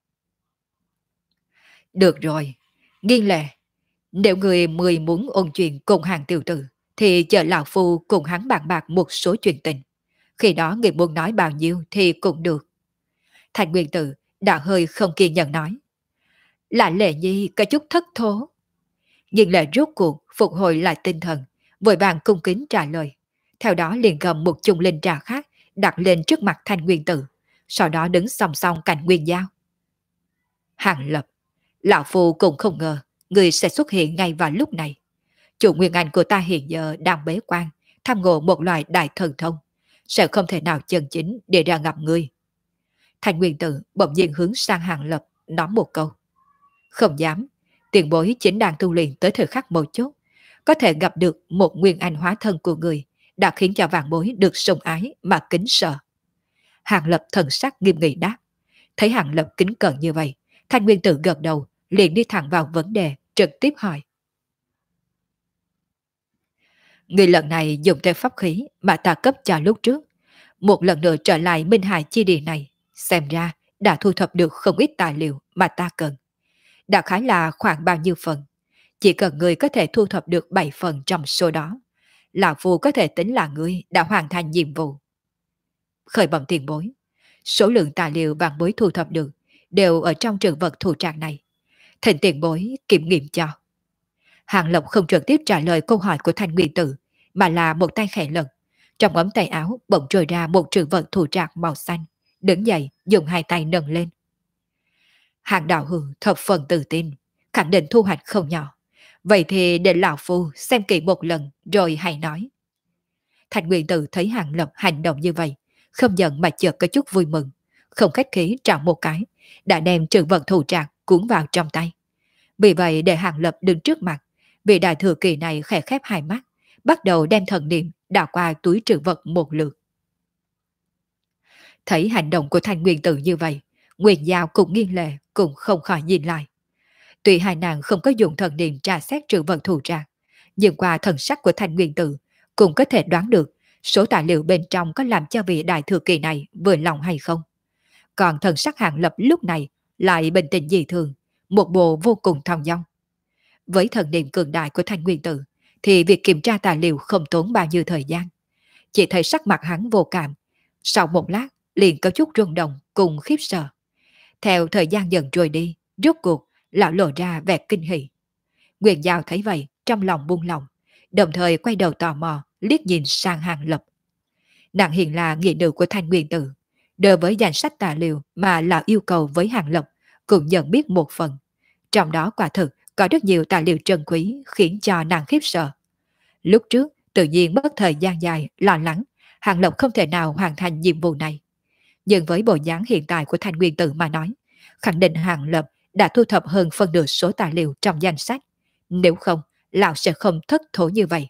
Được rồi, Nghiên Lệ, nếu người mười muốn ôn chuyện cùng Hàng tiểu tử, thì chờ lão phu cùng hắn bàn bạc một số chuyện tình. Khi đó người muốn nói bao nhiêu thì cũng được. Thành Nguyên Tử đã hơi không kiên nhẫn nói. Là Lệ Nhi có chút thất thố. Nhưng Lệ rốt cuộc phục hồi lại tinh thần, vội vàng cung kính trả lời. Theo đó liền cầm một chung linh trà khác đặt lên trước mặt Thành Nguyên Tử, sau đó đứng song song cạnh Nguyên Giao. Hàng Lập, lão phu cũng không ngờ người sẽ xuất hiện ngay vào lúc này. Chủ Nguyên Anh của ta hiện giờ đang bế quan, tham ngộ một loại đại thần thông, sẽ không thể nào chân chính để ra gặp ngươi. Thành Nguyên Tử bỗng nhiên hướng sang Hàng Lập, nói một câu. Không dám, tiền bối chính đang tu luyện tới thời khắc một chút, có thể gặp được một Nguyên Anh hóa thân của người, đã khiến cho vạn bối được sùng ái mà kính sợ. Hàng Lập thần sắc nghiêm nghị đáp. Thấy Hàng Lập kính cẩn như vậy, Thanh Nguyên Tử gật đầu, liền đi thẳng vào vấn đề, trực tiếp hỏi. Người lần này dùng theo pháp khí mà ta cấp cho lúc trước, một lần nữa trở lại Minh Hải chi địa này, xem ra đã thu thập được không ít tài liệu mà ta cần. Đã khá là khoảng bao nhiêu phần, chỉ cần người có thể thu thập được 7 phần trong số đó, lão phu có thể tính là người đã hoàn thành nhiệm vụ. Khởi bẩm tiền bối, số lượng tài liệu vạn bối thu thập được đều ở trong trữ vật thủ trạc này. Thỉnh tiền bối kiểm nghiệm cho. Hàng Lộc không trực tiếp trả lời câu hỏi của Thanh Nguyên Tử, mà là một tay khẽ lật. Trong ống tay áo bỗng trồi ra một trữ vật thủ trạc màu xanh, đứng dậy dùng hai tay nâng lên. Hàng đạo hữu thập phần tự tin, khẳng định thu hoạch không nhỏ. Vậy thì để lão phu xem kỹ một lần rồi hãy nói. Thanh Nguyên Tử thấy Hàng Lộc hành động như vậy, không giận mà chợt có chút vui mừng, không khách khí trao một cái, đã đem trữ vật thủ trạc cuốn vào trong tay. Vì vậy để Hàng Lập đứng trước mặt, vị đại thừa kỳ này khẽ khép hai mắt, bắt đầu đem thần niệm đảo qua túi trữ vật một lượt. Thấy hành động của Thanh Nguyên Tử như vậy, Nguyên Giao cùng Nghiên Lệ cũng không khỏi nhìn lại. Tuy hai nàng không có dùng thần niệm tra xét trữ vật thủ trạc, nhưng qua thần sắc của Thanh Nguyên Tử cũng có thể đoán được số tài liệu bên trong có làm cho vị đại thừa kỳ này vừa lòng hay không. Còn thần sắc Hàng Lập lúc này lại bình tĩnh dị thường, một bộ vô cùng thong dong. Với thần niệm cường đại của Thanh Nguyên Tử thì việc kiểm tra tài liệu không tốn bao nhiêu thời gian. Chỉ thấy sắc mặt hắn vô cảm, sau một lát liền có chút rung động cùng khiếp sợ. Theo thời gian dần trôi đi, rốt cuộc lão lộ ra vẻ kinh hỉ. Nguyên Giao thấy vậy trong lòng buông lòng, đồng thời quay đầu tò mò liếc nhìn sang Hàng Lập. Nàng hiện là nghĩa nữ của Thanh Nguyên Tử, đối với danh sách tài liệu mà lão yêu cầu với Hàng Lập cũng nhận biết một phần. Trong đó quả thực có rất nhiều tài liệu trân quý khiến cho nàng khiếp sợ. Lúc trước tự nhiên mất thời gian dài lo lắng Hàng Lập không thể nào hoàn thành nhiệm vụ này. Nhưng với bộ dáng hiện tại của Thanh Nguyên Tử mà nói, khẳng định Hàng Lập đã thu thập hơn phân nửa số tài liệu trong danh sách. Nếu không, lão sẽ không thất thố như vậy.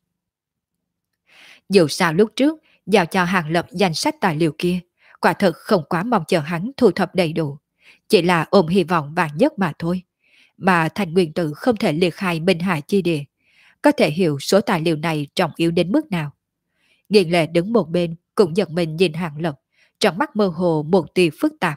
Dù sao lúc trước giao cho Hàng Lập danh sách tài liệu kia, quả thật không quá mong chờ hắn thu thập đầy đủ, chỉ là ôm hy vọng vàng nhất mà thôi. Mà Thanh Nguyên Tử không thể liệt khai Minh Hải chi địa, có thể hiểu số tài liệu này trọng yếu đến mức nào. Nghiền Lệ đứng một bên cũng giật mình nhìn Hàng Lập, trong mắt mơ hồ một tia phức tạp.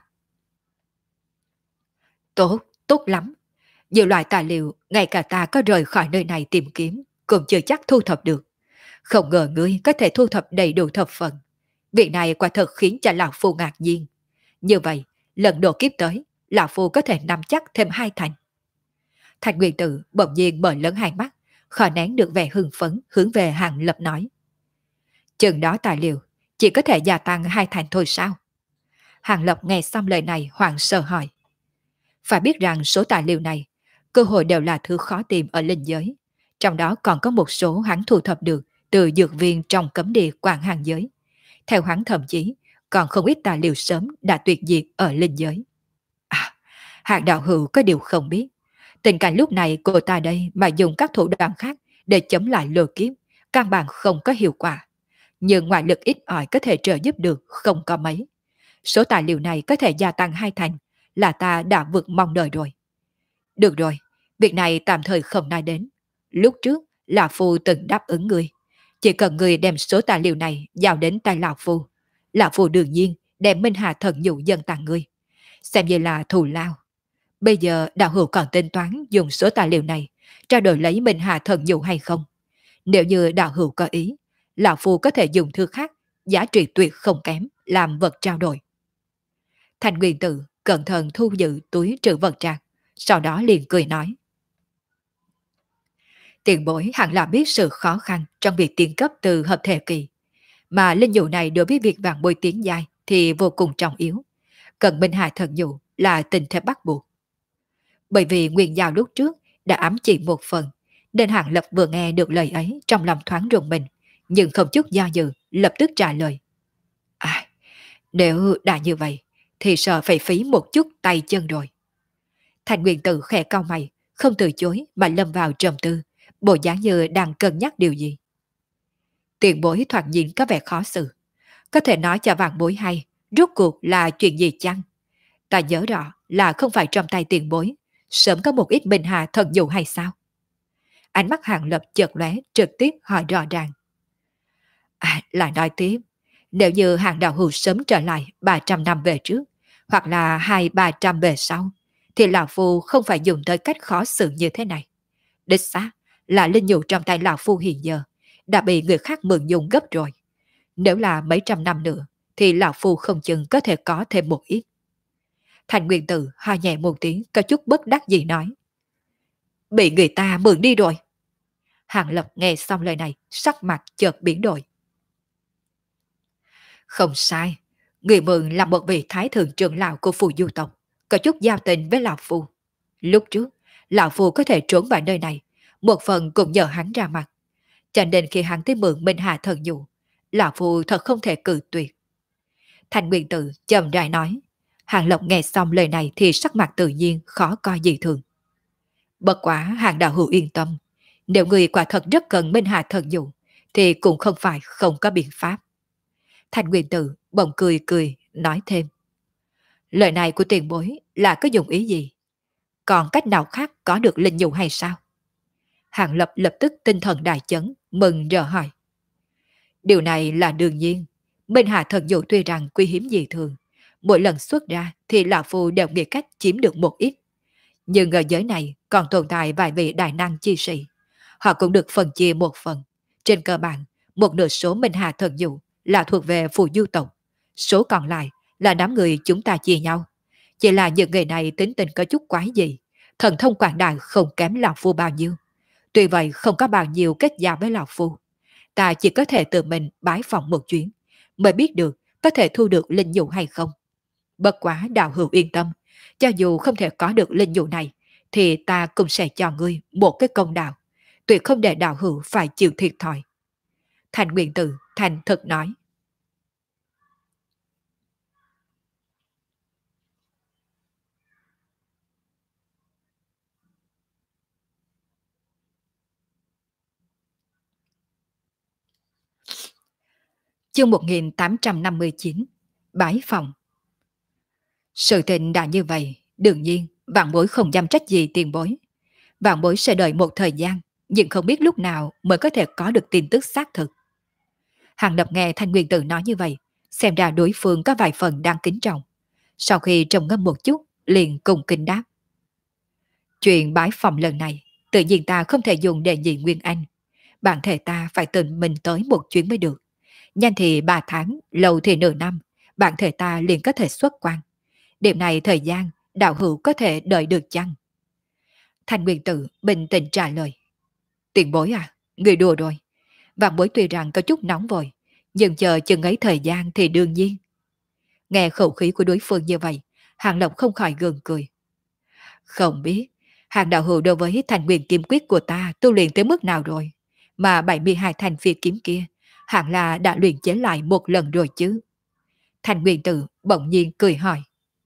Tốt, tốt lắm. Nhiều loại tài liệu ngay cả ta có rời khỏi nơi này tìm kiếm cũng chưa chắc thu thập được. Không ngờ ngươi có thể thu thập đầy đủ thập phần. Việc này quả thật khiến cho Lão Phu ngạc nhiên. Như vậy, lần độ kiếp tới, Lão Phu có thể nắm chắc thêm 2 thành. Thanh Nguyên Tử bỗng nhiên mở lớn hai mắt, khó nén được vẻ hưng phấn hướng về Hàng Lập nói. Chừng đó tài liệu, chỉ có thể gia tăng 2 thành thôi sao? Hàng Lập nghe xong lời này hoảng sợ hỏi. Phải biết rằng số tài liệu này, cơ hội đều là thứ khó tìm ở linh giới. Trong đó còn có một số hắn thu thập được từ dược viên trong cấm địa Quảng Hàng giới. Theo hắn thậm chí, còn không ít tài liệu sớm đã tuyệt diệt ở linh giới. À, Hạng đạo hữu có điều không biết. Tình cảnh lúc này cô ta đây mà dùng các thủ đoạn khác để chống lại lừa kiếp, căn bản không có hiệu quả. Nhưng ngoại lực ít ỏi có thể trợ giúp được không có mấy. Số tài liệu này có thể gia tăng 2 thành là ta đã vượt mong đợi rồi. Được rồi, việc này tạm thời không nói đến. Lúc trước, Lão Phu từng đáp ứng người. Chỉ cần người đem số tài liệu này giao đến tay Lão Phu đương nhiên đem Minh Hà thần dụ dân tặng người. Xem như là thù lao. Bây giờ đạo hữu còn tính toán dùng số tài liệu này trao đổi lấy Minh Hà thần dụ hay không? Nếu như đạo hữu có ý, Lão Phu có thể dùng thư khác, giá trị tuyệt không kém, làm vật trao đổi. Thanh Nguyên Tử cẩn thận thu giữ túi trữ vật trạc, sau đó liền cười nói. Tiền bối hẳn là biết sự khó khăn trong việc tiến cấp từ hợp thể kỳ, mà linh dụ này đối với việc vạn bối tiến giai thì vô cùng trọng yếu. Cần Minh Hải thần dụ là tình thế bắt buộc. Bởi vì Nguyên Giao lúc trước đã ám chỉ một phần, nên Hàng Lập vừa nghe được lời ấy trong lòng thoáng rùng mình, nhưng không chút do dự, lập tức trả lời. À, nếu đã như vậy, thì sợ phải phí một chút tay chân rồi. Thành Nguyên Tử khẽ cau mày, không từ chối mà lâm vào trầm tư, bộ dáng như đang cân nhắc điều gì. Tiền bối thoạt nhìn có vẻ khó xử, có thể nói cho vạn bối hay, rốt cuộc là chuyện gì chăng? Ta nhớ rõ là không phải trong tay tiền bối, sớm có một ít Minh Hà thần dụ hay sao? Ánh mắt Hàng Lập chợt lóe trực tiếp hỏi rõ ràng. À, lại nói tiếp, nếu như Hàng đạo hữu sớm trở lại 300 năm về trước, hoặc là 200-300 về sau, thì Lão Phu không phải dùng tới cách khó xử như thế này. Đích xác là linh dụ trong tay Lão Phu hiện giờ đã bị người khác mượn dùng gấp rồi. Nếu là mấy trăm năm nữa, thì Lão Phu không chừng có thể có thêm một ít. Thành Nguyên Tử ho nhẹ một tiếng, có chút bất đắc dĩ nói. Bị người ta mượn đi rồi. Hàng Lập nghe xong lời này, sắc mặt chợt biến đổi. Không sai, người mượn là một vị thái thượng trưởng lão của phù du tộc, có chút giao tình với lão phu. Lúc trước, lão phu có thể trốn vào nơi này, một phần cũng nhờ hắn ra mặt. Cho nên khi hắn tới mượn Minh Hà thần dụ, lão phu thật không thể cự tuyệt. Thành Nguyên Tử chậm rãi nói. Hàng Lộc nghe xong lời này thì sắc mặt tự nhiên khó coi gì thường. Bất quá Hàng đạo hữu yên tâm, nếu người quả thật rất cần Minh Hà thần dụ, thì cũng không phải không có biện pháp. Thành Nguyên Tử bỗng cười cười, nói thêm. Lời này của tiền bối là có dụng ý gì? Còn cách nào khác có được linh dụ hay sao? Hàng Lập lập tức tinh thần đại chấn, mừng rỡ hỏi. Điều này là đương nhiên. Minh Hà thần dụ tuy rằng quý hiếm dị thường, mỗi lần xuất ra thì lão phu đều nghĩ cách chiếm được một ít. Nhưng ở giới này còn tồn tại vài vị đại năng chi sĩ. Họ cũng được phân chia một phần. Trên cơ bản, một nửa số Minh Hà thần dụ là thuộc về phù du tộc. Số còn lại là đám người chúng ta chia nhau. Chỉ là những người này tính tình có chút quái gì. Thần thông quảng đại không kém lão phu bao nhiêu. Tuy vậy không có bao nhiêu kết giao với lão phu. Ta chỉ có thể tự mình bái phòng một chuyến, mới biết được có thể thu được linh dụ hay không. Bất quá đạo hữu yên tâm, cho dù không thể có được linh dụ này, thì ta cũng sẽ cho ngươi một cái công đạo, tuyệt không để đạo hữu phải chịu thiệt thòi. Thành Nguyên Tử thành thực nói. Chương 1859. Bái phòng. Sự tình đã như vậy, đương nhiên vạn bối không dám trách gì tiền bối. Vạn bối sẽ đợi một thời gian, nhưng không biết lúc nào mới có thể có được tin tức xác thực. Hàng Lập nghe Thanh Nguyên Tử nói như vậy, xem ra đối phương có vài phần đang kính trọng. Sau khi trầm ngâm một chút, liền cùng kinh đáp. Chuyện bái phòng lần này, tự nhiên ta không thể dùng đề nghị Nguyên Anh. Bản thể ta phải tự mình tới một chuyến mới được. Nhanh thì 3 tháng, lâu thì nửa năm, bản thể ta liền có thể xuất quan. Điểm này thời gian, đạo hữu có thể đợi được chăng? Thanh Nguyên Tử bình tĩnh trả lời. Tiền bối à, người đùa rồi. Vạn bối tuy rằng có chút nóng vội, nhưng chờ chừng ấy thời gian thì đương nhiên. Nghe khẩu khí của đối phương như vậy, Hàng Lộc không khỏi gượng cười. Không biết, Hàng đạo hữu đối với thành nguyên kiếm quyết của ta tu luyện tới mức nào rồi, mà 72 thành phi kiếm kia, hẳn là đã luyện chế lại một lần rồi chứ. Thành Nguyên Tử bỗng nhiên cười hỏi.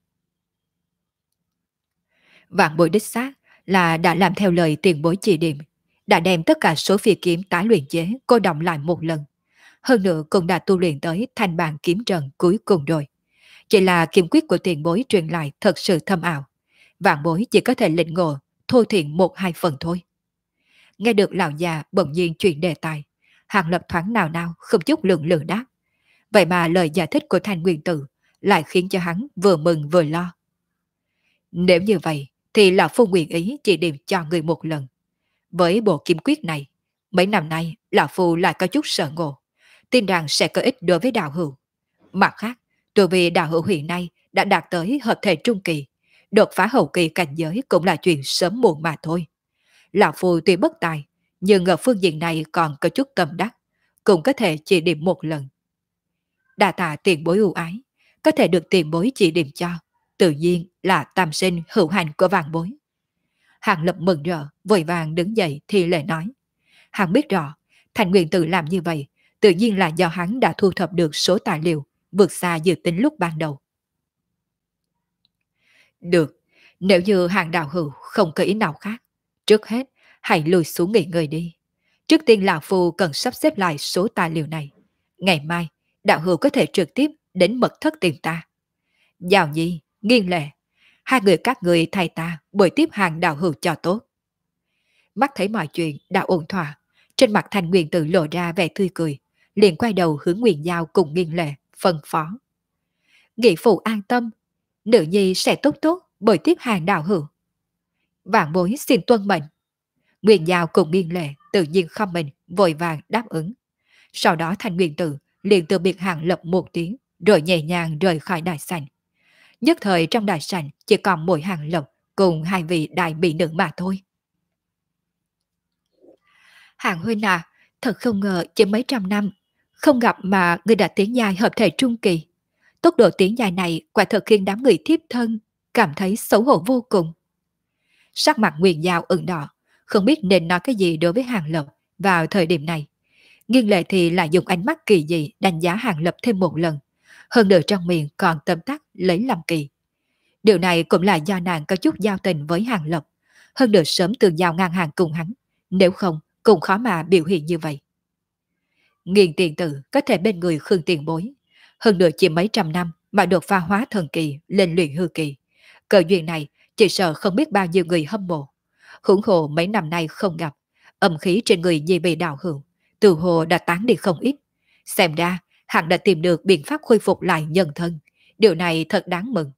Vạn bối đích xác là đã làm theo lời tiền bối chỉ điểm, đã đem tất cả số phi kiếm tái luyện chế cô động lại một lần. Hơn nữa cũng đã tu luyện tới thành bàn kiếm trận cuối cùng rồi. Chỉ là kiếm quyết của tiền bối truyền lại thật sự thâm ảo. Vạn bối chỉ có thể lĩnh ngộ, thô thiện một hai phần thôi. Nghe được lão già bỗng nhiên chuyển đề tài, Hàng Lập thoáng nào nào không chút lượng lự đáp. Vậy mà lời giải thích của Thanh Nguyên Tử lại khiến cho hắn vừa mừng vừa lo. Nếu như vậy, thì lão phu nguyện ý chỉ điểm cho người một lần. Với bộ kiếm quyết này, mấy năm nay lão phu lại có chút sợ ngộ, tin rằng sẽ có ích đối với đạo hữu. Mặt khác, tôi vì đạo hữu hiện nay đã đạt tới hợp thể trung kỳ, đột phá hậu kỳ cảnh giới cũng là chuyện sớm muộn mà thôi. Lão phu tuy bất tài, nhưng ở phương diện này còn có chút tâm đắc, cũng có thể chỉ điểm một lần. Đa tạ tiền bối ưu ái, có thể được tiền bối chỉ điểm cho, tự nhiên là tam sinh hữu hành của vạn bối. Hàng Lập mừng rỡ, vội vàng đứng dậy thì lệ nói. Hắn biết rõ, Thành Nguyên Tử làm như vậy, tự nhiên là do hắn đã thu thập được số tài liệu vượt xa dự tính lúc ban đầu. Được, nếu như hàng đạo hữu không có ý nào khác, trước hết hãy lùi xuống nghỉ ngơi đi. Trước tiên lão phu cần sắp xếp lại số tài liệu này. Ngày mai, đạo hữu có thể trực tiếp đến mật thất tìm ta. Giào Nhi, Nghiên Lệ, hai người các người thay ta bồi tiếp hàng đạo hữu cho tốt. Mắt thấy mọi chuyện đã ổn thỏa, trên mặt Thành Nguyên Tử lộ ra vẻ tươi cười, liền quay đầu hướng Nguyên Giao cùng Nghiên Lệ, phân phó. Nghị phụ an tâm, nữ nhi sẽ tốt tốt bồi tiếp hàng đạo hữu. Vạn bối xin tuân mệnh. Nguyên Giao cùng Nghiên Lệ tự nhiên không mình, vội vàng đáp ứng. Sau đó Thành Nguyên Tử liền từ biệt Hàng Lập một tiếng, rồi nhẹ nhàng rời khỏi đại sảnh. Nhất thời trong đại sảnh chỉ còn mỗi Hàng Lập cùng hai vị đại mỹ nữ mà thôi. Hàng huynh à, thật không ngờ chỉ mấy trăm năm, không gặp mà người đã tiến giai hợp thể trung kỳ. Tốc độ tiến giai này quả thật khiến đám người thiếp thân cảm thấy xấu hổ vô cùng. Sắc mặt Nguyên Giao ửng đỏ, không biết nên nói cái gì đối với Hàng Lập vào thời điểm này. Nghiên lệ thì lại dùng ánh mắt kỳ dị đánh giá Hàng Lập thêm một lần. Hơn nữa trong miệng còn tấm tắc lấy làm kỳ. Điều này cũng là do nàng có chút giao tình với Hàng Lập. Hơn nữa sớm tương giao ngang hàng cùng hắn. Nếu không, cũng khó mà biểu hiện như vậy. Nghiền tiền tử có thể bên người Khương Tiền Bối. Hơn nữa chỉ mấy trăm năm mà đột phá hóa thần kỳ lên luyện hư kỳ. Cơ duyên này chỉ sợ không biết bao nhiêu người hâm mộ. Hưởng hộ mấy năm nay không gặp. Âm khí trên người Nhi bị đào hữu. Từ hồ đã tán đi không ít. Xem ra hắn đã tìm được biện pháp khôi phục lại nhân thân. Điều này thật đáng mừng.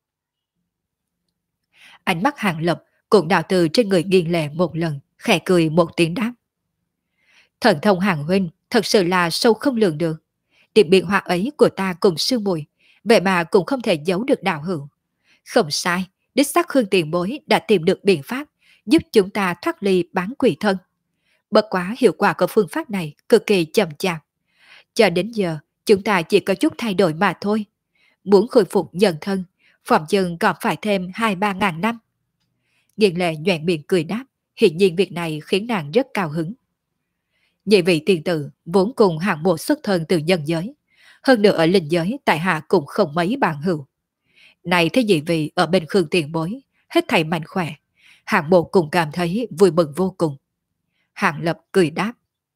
Ánh mắt Hàng Lập cũng đào từ trên người nghiêng lệ một lần, khẽ cười một tiếng đáp. Thần thông Hàng huynh thật sự là sâu không lường được. Điểm biện hóa ấy của ta cùng sư mùi, vậy mà cũng không thể giấu được đạo hữu. Không sai, đích xác Khương Tiền Bối đã tìm được biện pháp giúp chúng ta thoát ly bán quỷ thân. Bất quá hiệu quả của phương pháp này cực kỳ chậm chạp. Cho đến giờ, chúng ta chỉ có chút thay đổi mà thôi. Muốn khôi phục nhân thân, phòng chừng còn phải thêm 2-3 ngàn năm. Nghiền lệ nhoẻn miệng cười đáp, hiện nhiên việc này khiến nàng rất cao hứng. Nhị vị tiên tử vốn cùng hạng bộ xuất thân từ nhân giới. Hơn nữa ở linh giới tại hạ cũng không mấy bạn hữu. Này thế nhị vị ở bên Khương Tiền Bối, hết thảy mạnh khỏe. Hạng bộ cùng cảm thấy vui mừng vô cùng. Hạng Lập cười đáp.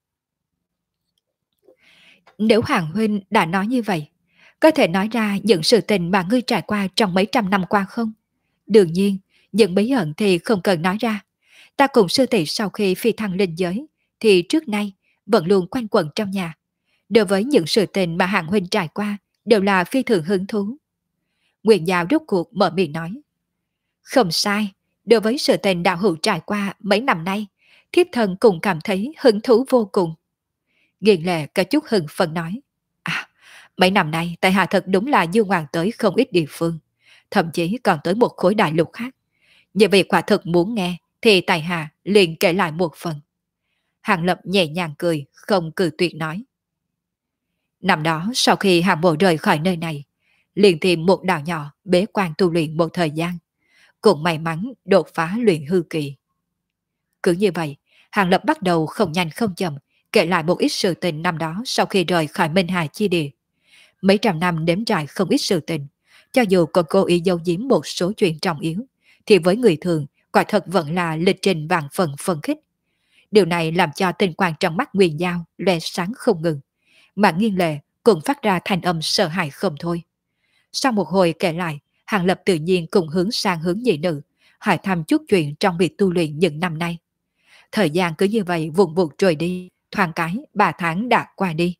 Nếu Hàng huynh đã nói như vậy, có thể nói ra những sự tình mà ngươi trải qua trong mấy trăm năm qua không? Đương nhiên, những bí ẩn thì không cần nói ra. Ta cùng sư tỷ sau khi phi thăng linh giới, thì trước nay vẫn luôn quanh quẩn trong nhà. Đối với những sự tình mà Hàng huynh trải qua, đều là phi thường hứng thú. Nguyễn Giao rốt cuộc mở miệng nói. Không sai, đối với sự tình đạo hữu trải qua mấy năm nay, thiếp thần cũng cảm thấy hứng thú vô cùng. Nghiền lệ có chút hưng phấn nói. À, mấy năm nay tại hạ thật đúng là du ngoạn tới không ít địa phương, thậm chí còn tới một khối đại lục khác. Như vậy quả thực muốn nghe thì tại hạ liền kể lại một phần. Hàng Lập nhẹ nhàng cười, không cự tuyệt nói. Năm đó sau khi Hàng Bộ rời khỏi nơi này, liền tìm một đảo nhỏ bế quan tu luyện một thời gian, cũng may mắn đột phá luyện hư kỳ. Cứ như vậy, Hàng Lập bắt đầu không nhanh không chậm kể lại một ít sự tình năm đó sau khi rời khỏi Minh Hà chi địa. Mấy trăm năm đếm trải không ít sự tình, cho dù còn cố ý giấu giếm một số chuyện trọng yếu, thì với người thường quả thật vẫn là lịch trình vạn phần phân khích. Điều này làm cho tinh quang trong mắt Nguyên Giao lóe sáng không ngừng, mà Nghiên Lệ cũng phát ra thành âm sợ hãi không thôi. Sau một hồi kể lại, Hàng Lập tự nhiên cùng hướng sang hướng nhị nữ, hỏi thăm chút chuyện trong việc tu luyện những năm nay. Thời gian cứ như vậy vụn vụt trôi đi, thoáng cái 3 tháng đã qua đi.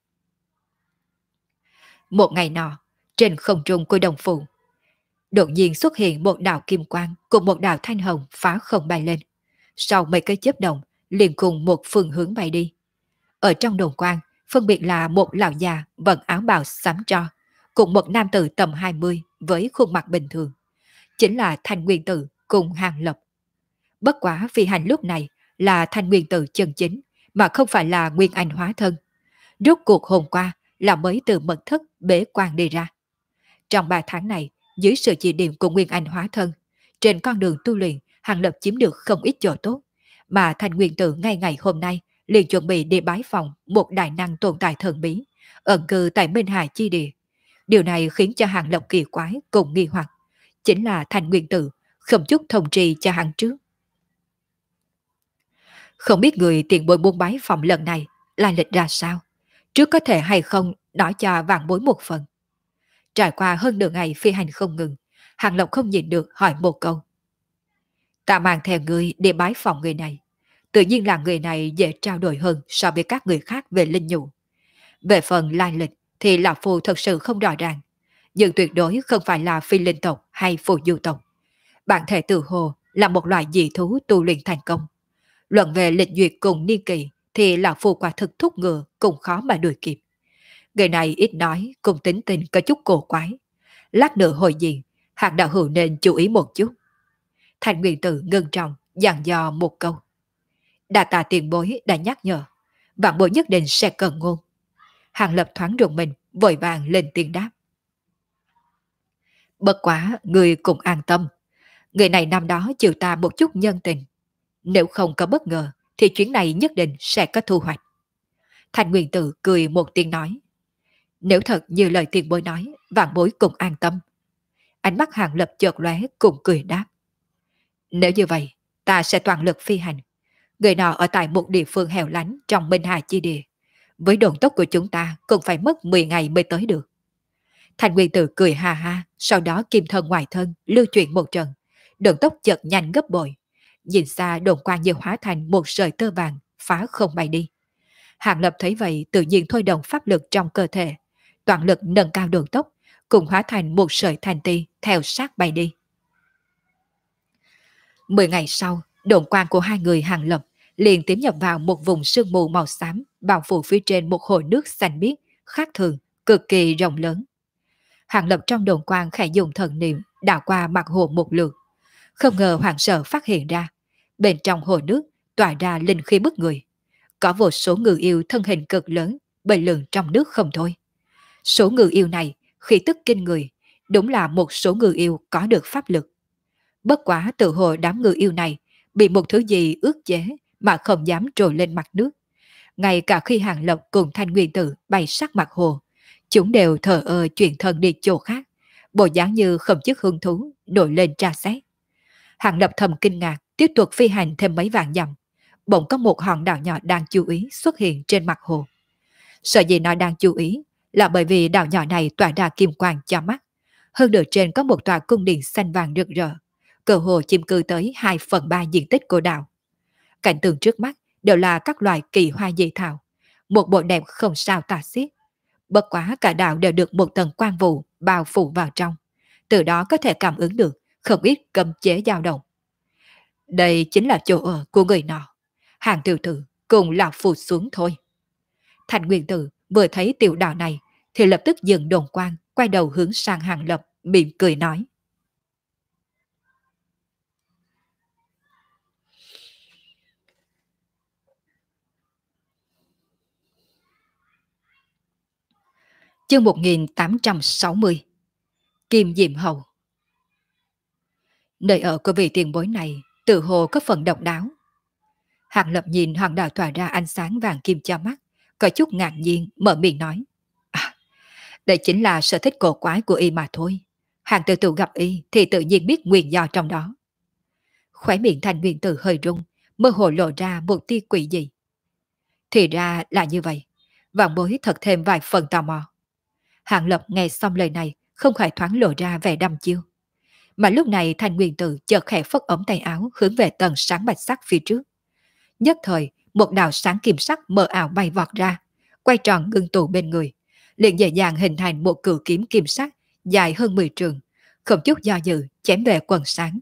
Một ngày nọ, trên không trung của đồng phủ, đột nhiên xuất hiện một đạo kim quang cùng một đạo thanh hồng phá không bay lên. Sau mấy cái chớp động, liền cùng một phương hướng bay đi. Ở trong đồn quang, phân biệt là một lão già vận áo bào xám tro, cùng một nam tử tầm 20 với khuôn mặt bình thường. Chính là Thanh Nguyên Tử cùng Hàng Lập. Bất quá phi hành lúc này là Thanh Nguyên Tử chân chính, mà không phải là Nguyên Anh hóa thân. Rốt cuộc hôm qua là mới từ mật thất bế quan đi ra. Trong 3 tháng này, dưới sự chỉ điểm của Nguyên Anh hóa thân, trên con đường tu luyện, Hàng Lập chiếm được không ít chỗ tốt, mà Thanh Nguyên Tử ngay ngày hôm nay liền chuẩn bị đi bái phòng một đại năng tồn tại thần bí, ẩn cư tại Minh Hà chi địa. Điều này khiến cho Hàng Lập kỳ quái cùng nghi hoặc, chính là Thanh Nguyên Tử không chút thông trì cho hắn trước. Không biết người tiền bối buôn bái phòng lần này là lịch ra sao, trước có thể hay không nói cho vạn bối một phần. Trải qua hơn nửa ngày phi hành không ngừng, Hàng Lộc không nhìn được hỏi một câu. Ta mang theo người để bái phòng người này. Tự nhiên là người này dễ trao đổi hơn so với các người khác về linh nhụ. Về phần lai lịch thì Lão Phu thật sự không rõ ràng, nhưng tuyệt đối không phải là phi linh tộc hay phù du tộc. Bản thể tự hồ là một loại dị thú tu luyện thành công. Luận về lịch duyệt cùng niên kỳ thì Lão Phu quả thực thúc ngựa cũng khó mà đuổi kịp. Người này ít nói cùng tính tình có chút cổ quái. Lát nữa hồi diện, Hạng đạo hữu nên chú ý một chút. Thành Nguyên Tử ngưng trọng, dặn dò một câu. Đa tạ tiền bối đã nhắc nhở, vạn bối nhất định sẽ cần ngôn. Hàng Lập thoáng rùng mình, vội vàng lên tiếng đáp. Bất quá, người cũng an tâm. Người này năm đó chịu ta một chút nhân tình. Nếu không có bất ngờ, thì chuyến này nhất định sẽ có thu hoạch. Thành Nguyên Tử cười một tiếng nói. Nếu thật như lời tiền bối nói, vạn bối cũng an tâm. Ánh mắt Hàng Lập chợt lóe cùng cười đáp. Nếu như vậy, ta sẽ toàn lực phi hành. Người nọ ở tại một địa phương hẻo lánh trong Minh Hà chi địa. Với đồn tốc của chúng ta cũng phải mất 10 ngày mới tới được. Thành Nguyên Tử cười ha ha, sau đó kim thân ngoài thân lưu chuyển một trận. Đường tốc chợt nhanh gấp bội. Nhìn xa đồn quang như hóa thành một sợi tơ vàng, phá không bay đi. Hàng Lập thấy vậy tự nhiên thôi động pháp lực trong cơ thể. Toàn lực nâng cao đường tốc, cùng hóa thành một sợi thành ti theo sát bay đi. 10 ngày sau, đồn quang của hai người Hàng Lập liền tiến nhập vào một vùng sương mù màu xám bao phủ phía trên một hồ nước xanh biếc, khác thường, cực kỳ rộng lớn. Hàng Lập trong đồn quang khẽ dùng thần niệm đảo qua mặt hồ một lượt. Không ngờ hoàng sợ phát hiện ra, bên trong hồ nước tỏa ra linh khí bức người. Có vô số ngư yêu thân hình cực lớn, bơi lượn trong nước không thôi. Số ngư yêu này, khí tức kinh người, đúng là một số ngư yêu có được pháp lực. Bất quá tự hồ đám ngư yêu này bị một thứ gì ước chế mà không dám trồi lên mặt nước. Ngay cả khi Hàng Lập cùng Thanh Nguyên Tử bay sát mặt hồ, chúng đều thờ ơ chuyển thân đi chỗ khác, bộ dáng như không chức hứng thú, nổi lên tra xét. Hàng Lập thầm kinh ngạc, tiếp tục phi hành thêm mấy vạn dặm. Bỗng có một hòn đảo nhỏ đang chú ý xuất hiện trên mặt hồ. Sợ gì nó đang chú ý là bởi vì đảo nhỏ này tỏa ra kim quang cho mắt. Hơn nữa trên có một tòa cung điện xanh vàng rực rỡ. Cơ hồ chiếm cư tới 2/3 diện tích của đảo. Cảnh tượng trước mắt đều là các loài kỳ hoa dị thảo. Một bộ đẹp không sao tả xiết. Bất quá cả đảo đều được một tầng quang vụ bao phủ vào trong. Từ đó có thể cảm ứng được không ít cấm chế dao động. Đây chính là chỗ ở của người nọ. Hàng tiểu tử cùng lão phù xuống thôi. Thành Nguyên Tử vừa thấy tiểu đảo này thì lập tức dừng đồn quang, quay đầu hướng sang Hàng Lập, mỉm cười nói. Chương 1860. Kim Diệm Hầu. Nơi ở của vị tiền bối này tự hồ có phần độc đáo. Hàng Lập nhìn hòn đảo tỏa ra ánh sáng vàng kim cho mắt, có chút ngạc nhiên mở miệng nói. À, đây chính là sở thích cổ quái của y mà thôi. Hàng tự tự gặp y thì tự nhiên biết nguyên do trong đó. Khóe miệng Thành Nguyên Tử hơi rung, mơ hồ lộ ra một tia quỷ dị. Thì ra là như vậy, vạn bối thật thêm vài phần tò mò. Hàng Lập nghe xong lời này không khỏi thoáng lộ ra vẻ đăm chiêu. Mà lúc này Thành Nguyên Tử chợt khẽ phất ống tay áo hướng về tầng sáng bạch sắc phía trước. Nhất thời, một đạo sáng kim sắc mờ ảo bay vọt ra, quay tròn ngưng tụ bên người, liền dễ dàng hình thành một cự kiếm kim sắc dài hơn 10 trường, không chút do dự chém về quần sáng.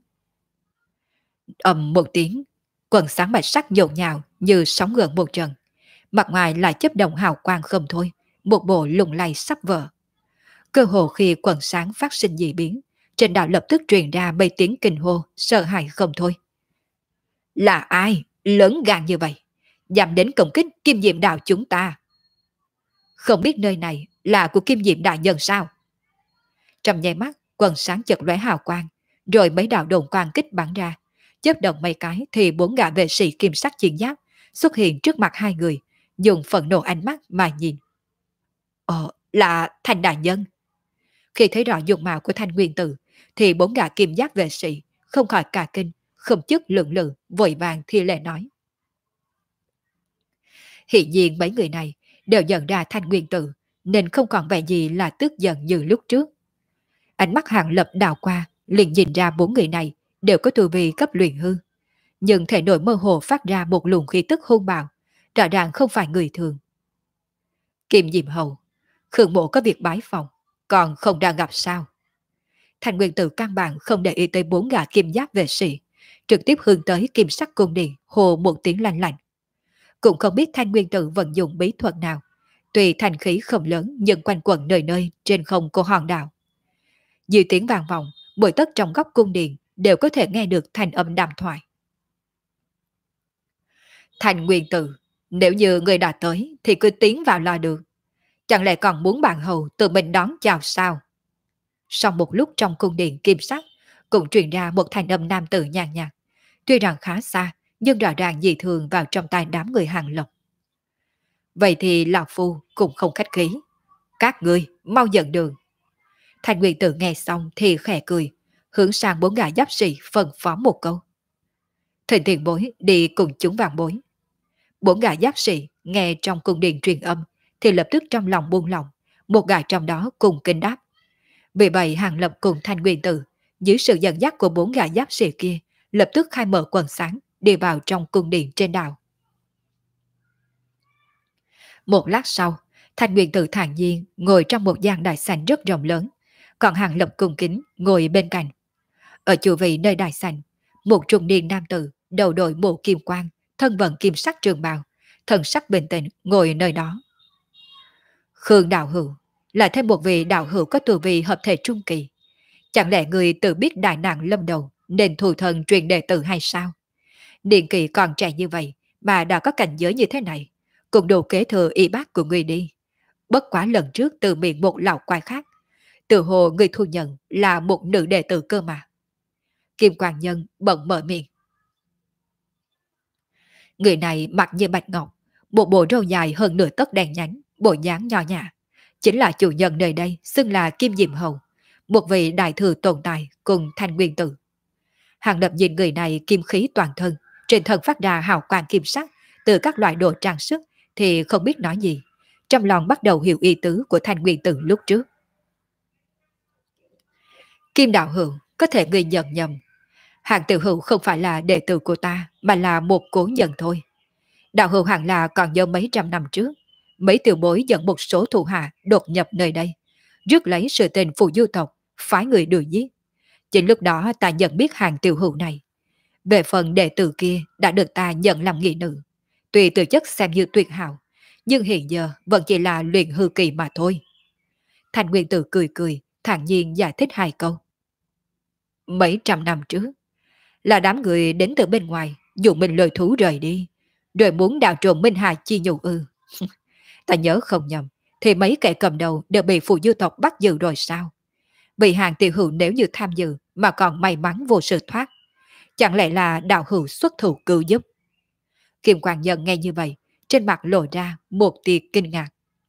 Ầm một tiếng, quần sáng bạch sắc nhộn nhào như sóng gợn một trận, mặt ngoài lại chớp động hào quang không thôi, một bộ lùng lay sắp vỡ. Cơ hồ khi quần sáng phát sinh dị biến, trên đảo lập tức truyền ra mấy tiếng kinh hô, sợ hãi không thôi. Là ai lớn gan như vậy, dám đến công kích Kim Diệm đạo chúng ta? Không biết nơi này là của Kim Diệm đại nhân sao? Trong nháy mắt, quần sáng chật lóe hào quang, rồi mấy đạo đồn quang kích bắn ra, chớp động mấy cái thì 4 gã vệ sĩ kim sắc chiến giáp xuất hiện trước mặt hai người, dùng phẫn nộ ánh mắt mà nhìn. Là Thanh đại nhân. Khi thấy rõ dung mạo của Thanh Nguyên Tử, thì 4 gã kim giáp vệ sĩ không khỏi cả kinh, không chức lượng lự, vội vàng thi lễ nói. Hiện nhiên mấy người này đều nhận ra Thanh Nguyên Tử, nên không còn vẻ gì là tức giận như lúc trước. Ánh mắt Hàng Lập đào qua, liền nhìn ra 4 người này đều có tu vi cấp luyện hư. Nhưng thể nội mơ hồ phát ra một luồng khí tức hung bạo, rõ ràng không phải người thường. Kim Diệm Hầu, Khương Mộ có việc bái phòng, còn không đang gặp sao? Thành Nguyên Tử căn bản không để ý tới 4 gã kim giáp vệ sĩ, trực tiếp hướng tới kim sắc cung điện hồ một tiếng lạnh lạnh. Cũng không biết Thanh Nguyên Tử vận dụng bí thuật nào, tuy thành khí không lớn nhưng quanh quẩn nơi nơi trên không của hòn đảo. Dưới tiếng vang vọng, mỗi tấc trong góc cung điện đều có thể nghe được thanh âm đàm thoại. Thành Nguyên Tử, nếu như người đã tới thì cứ tiến vào là được. Chẳng lẽ còn muốn bạn hầu tự mình đón chào sao? Sau một lúc trong cung điện kim sắc, cũng truyền ra một thanh âm nam tử nhàn nhạt. Tuy rằng khá xa, nhưng rõ ràng dị thường vào trong tai đám người Hàng Lập. Vậy thì Lão Phu cũng không khách khí. Các ngươi mau dẫn đường. Thành Nguyên Tử nghe xong thì khẽ cười, hướng sang bốn gã giáp sĩ phân phó một câu. Thịnh tiền bối đi cùng chúng vàng bối. Bốn gã giáp sĩ nghe trong cung điện truyền âm thì lập tức trong lòng buông lòng, một gã trong đó cùng kinh đáp. Vì vậy Hàng Lập cùng Thanh Nguyên Tử, dưới sự dẫn dắt của bốn gã giáp sĩ kia, lập tức khai mở quần sáng, đi vào trong cung điện trên đảo. Một lát sau, Thanh Nguyên Tử thản nhiên ngồi trong một gian đại sảnh rất rộng lớn, còn Hàng Lập cung kính ngồi bên cạnh. Ở chu vị nơi đại sảnh, một trung niên nam tử đầu đội mũ kim quang, thân vận kim sắc trường bào, thần sắc bình tĩnh ngồi nơi đó. Khương đạo hữu là thêm một vị đạo hữu có tu vi hợp thể trung kỳ. Chẳng lẽ người tự biết đại nạn lâm đầu nên thù thần truyền đệ tử hay sao? Niên kỳ còn trẻ như vậy mà đã có cảnh giới như thế này, cũng đủ kế thừa y bác của người đi. Bất quá lần trước từ miệng một lão quái khác, tự hồ người thu nhận là một nữ đệ tử cơ mà. Kim Quang Nhân bận mở miệng. Người này mặt như bạch ngọc, một bộ râu dài hơn nửa tấc đèn nhánh, bộ dáng nhỏ nhã, chính là chủ nhân nơi đây xưng là Kim Diệm Hầu, một vị đại thừa tồn tại cùng Thanh Nguyên Tử. Hàng Lập nhìn người này kim khí toàn thân, trên thân phát ra hào quang kim sắc từ các loại đồ trang sức thì không biết nói gì, trong lòng bắt đầu hiểu ý tứ của Thanh Nguyên Tử lúc trước. Kim đạo hữu, có thể người nhận nhầm. Hàng tiểu hữu không phải là đệ tử của ta, mà là một cố nhân thôi. Đạo hữu hẳn là còn nhớ mấy trăm năm trước, mấy tiểu bối dẫn một số thủ hạ đột nhập nơi đây, rước lấy sự tình phù du tộc, phái người đuổi giết. Chính lúc đó ta nhận biết hàng tiểu hữu này. Về phần đệ tử kia đã được ta nhận làm nghị nữ, tuy từ chất xem như tuyệt hảo, nhưng hiện giờ vẫn chỉ là luyện hư kỳ mà thôi. Thành Nguyên Tử cười cười, thản nhiên giải thích hai câu. Mấy trăm năm trước, là đám người đến từ bên ngoài, dụ mình lời thú rời đi, rồi muốn đào trộm Minh Hà chi nhụ ư. Ta nhớ không nhầm, thì mấy kẻ cầm đầu đều bị phù du tộc bắt giữ rồi sao? Vì hàng tiểu hữu nếu như tham dự mà còn may mắn vô sự thoát, chẳng lẽ là đạo hữu xuất thủ cứu giúp? Kim Quang Nhân nghe như vậy, trên mặt lộ ra một tia kinh ngạc.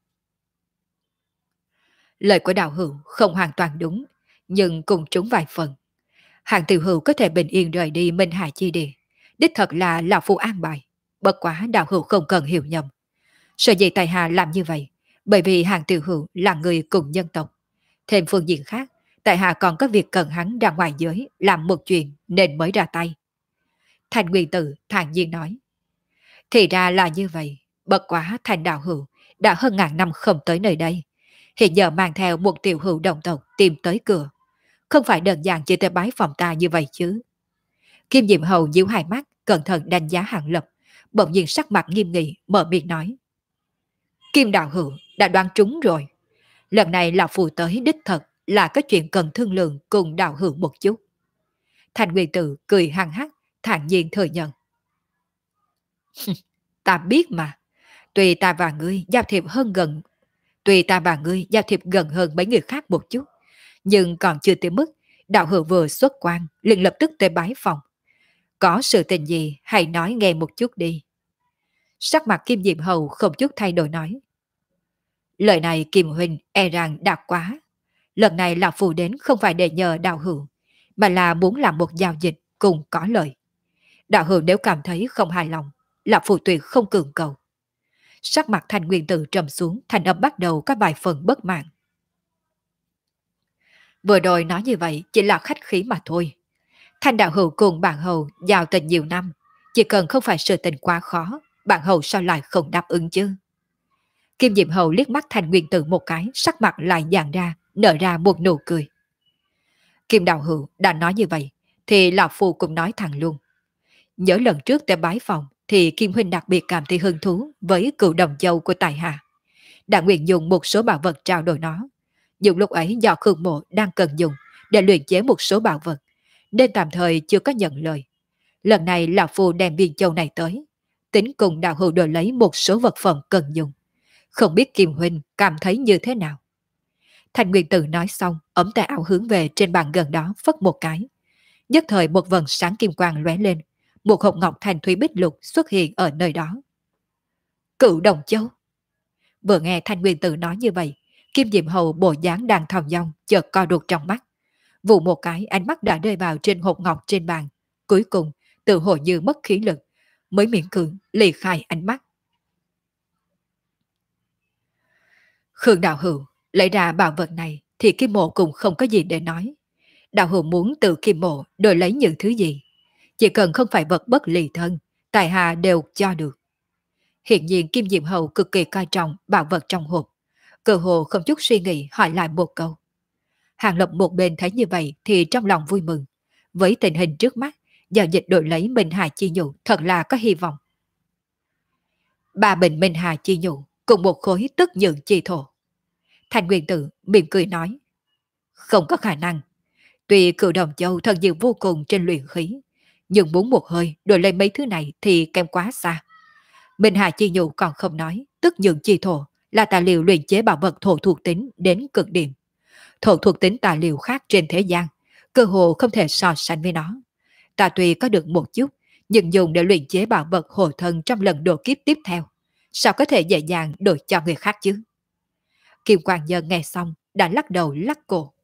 Lời của đạo hữu không hoàn toàn đúng, nhưng cùng trúng vài phần. Hàng tiểu hữu có thể bình yên rời đi Minh Hà chi địa, đích thật là lão phu an bài. Bất quá đạo hữu không cần hiểu nhầm. Sở dĩ tại hạ làm như vậy, bởi vì hàng tiểu hữu là người cùng nhân tộc. Thêm phương diện khác, tại hạ còn có việc cần hắn ra ngoài giới làm một chuyện nên mới ra tay. Thành Nguyên Tử thản nhiên nói. Thì ra là như vậy, bất quá Thành đạo hữu đã hơn ngàn năm không tới nơi đây. Hiện giờ mang theo một tiểu hữu đồng tộc tìm tới cửa. Không phải đơn giản chỉ tới bái phòng ta như vậy chứ. Kim Diệm Hầu nhíu hai mắt, cẩn thận đánh giá Hàng Lập, bỗng nhiên sắc mặt nghiêm nghị, mở miệng nói. Kim đạo hữu đã đoán trúng rồi. Lần này lão phù tới đích thật là có chuyện cần thương lượng cùng đạo hữu một chút. Thành Nguyên Tử cười hăng hắc, thản nhiên thừa nhận. Ta biết mà, tuy ta và ngươi giao thiệp gần hơn mấy người khác một chút, nhưng còn chưa tới mức đạo hữu vừa xuất quan liền lập tức tới bái phòng. Có sự tình gì hãy nói nghe một chút đi. Sắc mặt Kim Diệm Hầu không chút thay đổi nói. Lời này Kim huynh e rằng đã quá. Lần này lão phù đến không phải để nhờ đạo hữu, mà là muốn làm một giao dịch cùng có lợi. Đạo hữu nếu cảm thấy không hài lòng, lão phù tuyệt không cường cầu. Sắc mặt Thành Nguyên Tử trầm xuống, thành âm bắt đầu các bài phần bất mãn. Vừa rồi nói như vậy chỉ là khách khí mà thôi. Thanh đạo hữu cùng bạn hầu giao tình nhiều năm, chỉ cần không phải sự tình quá khó, bạn hầu sao lại không đáp ứng chứ? Kim Diệm Hầu liếc mắt Thành Nguyên Tử một cái, sắc mặt lại dàn ra, nở ra một nụ cười. Kim đạo hữu đã nói như vậy, thì lão phu cũng nói thẳng luôn. Nhớ lần trước tại bái phòng, thì Kim huynh đặc biệt cảm thấy hứng thú với cựu đồng châu của tài hạ, đã nguyện dùng một số bảo vật trao đổi nó. Dùng lúc ấy do Khương Mộ đang cần dùng, để luyện chế một số bảo vật, nên tạm thời chưa có nhận lời. Lần này lão phu đem viên châu này tới, tính cùng đạo hữu đổi lấy một số vật phẩm cần dùng. Không biết Kim Huynh cảm thấy như thế nào? Thành Nguyên Tử nói xong, ống tay áo hướng về trên bàn gần đó phất một cái. Nhất thời một vầng sáng kim quang lóe lên, một hộp ngọc thành thúy bích lục xuất hiện ở nơi đó. Cửu Đồng Châu. Vừa nghe Thanh Nguyên Tử nói như vậy, Kim Diệm Hầu bộ dáng đang thòng dong chợt co đột trong mắt. Vụ một cái ánh mắt đã rơi vào trên hộp ngọc trên bàn. Cuối cùng, tự hồ như mất khí lực, mới miễn cưỡng lì khai ánh mắt. Khương đạo hữu lấy ra bảo vật này thì Kim Mộ cũng không có gì để nói. Đạo hữu muốn từ Kim Mộ đổi lấy những thứ gì? Chỉ cần không phải vật bất ly thân, tại hạ đều cho được. Hiện nhiên Kim Diệm Hầu cực kỳ coi trọng bảo vật trong hộp. Cơ hồ không chút suy nghĩ hỏi lại một câu. Hàng Lập một bên thấy như vậy thì trong lòng vui mừng. Với tình hình trước mắt, giao dịch đổi lấy Minh Hà Chi Nhụ thật là có hy vọng. 3 bình Minh Hà Chi Nhụ cùng một khối tức nhượng chi thổ. Thành Nguyên Tử mỉm cười nói. Không có khả năng. Tuy Cửu Đồng Châu thần diệu vô cùng trên luyện khí, nhưng muốn một hơi đổi lấy mấy thứ này thì kém quá xa. Minh Hà Chi Nhụ còn không nói, tức nhượng chi thổ là tài liệu luyện chế bảo vật thổ thuộc tính đến cực điểm. Thổ thuộc tính tài liệu khác trên thế gian, cơ hồ không thể so sánh với nó. Ta tuy có được một chút, nhưng dùng để luyện chế bảo vật hộ thân trong lần độ kiếp tiếp theo, sao có thể dễ dàng đổi cho người khác chứ? Kim Quang Nhân nghe xong, đã lắc đầu lắc cổ.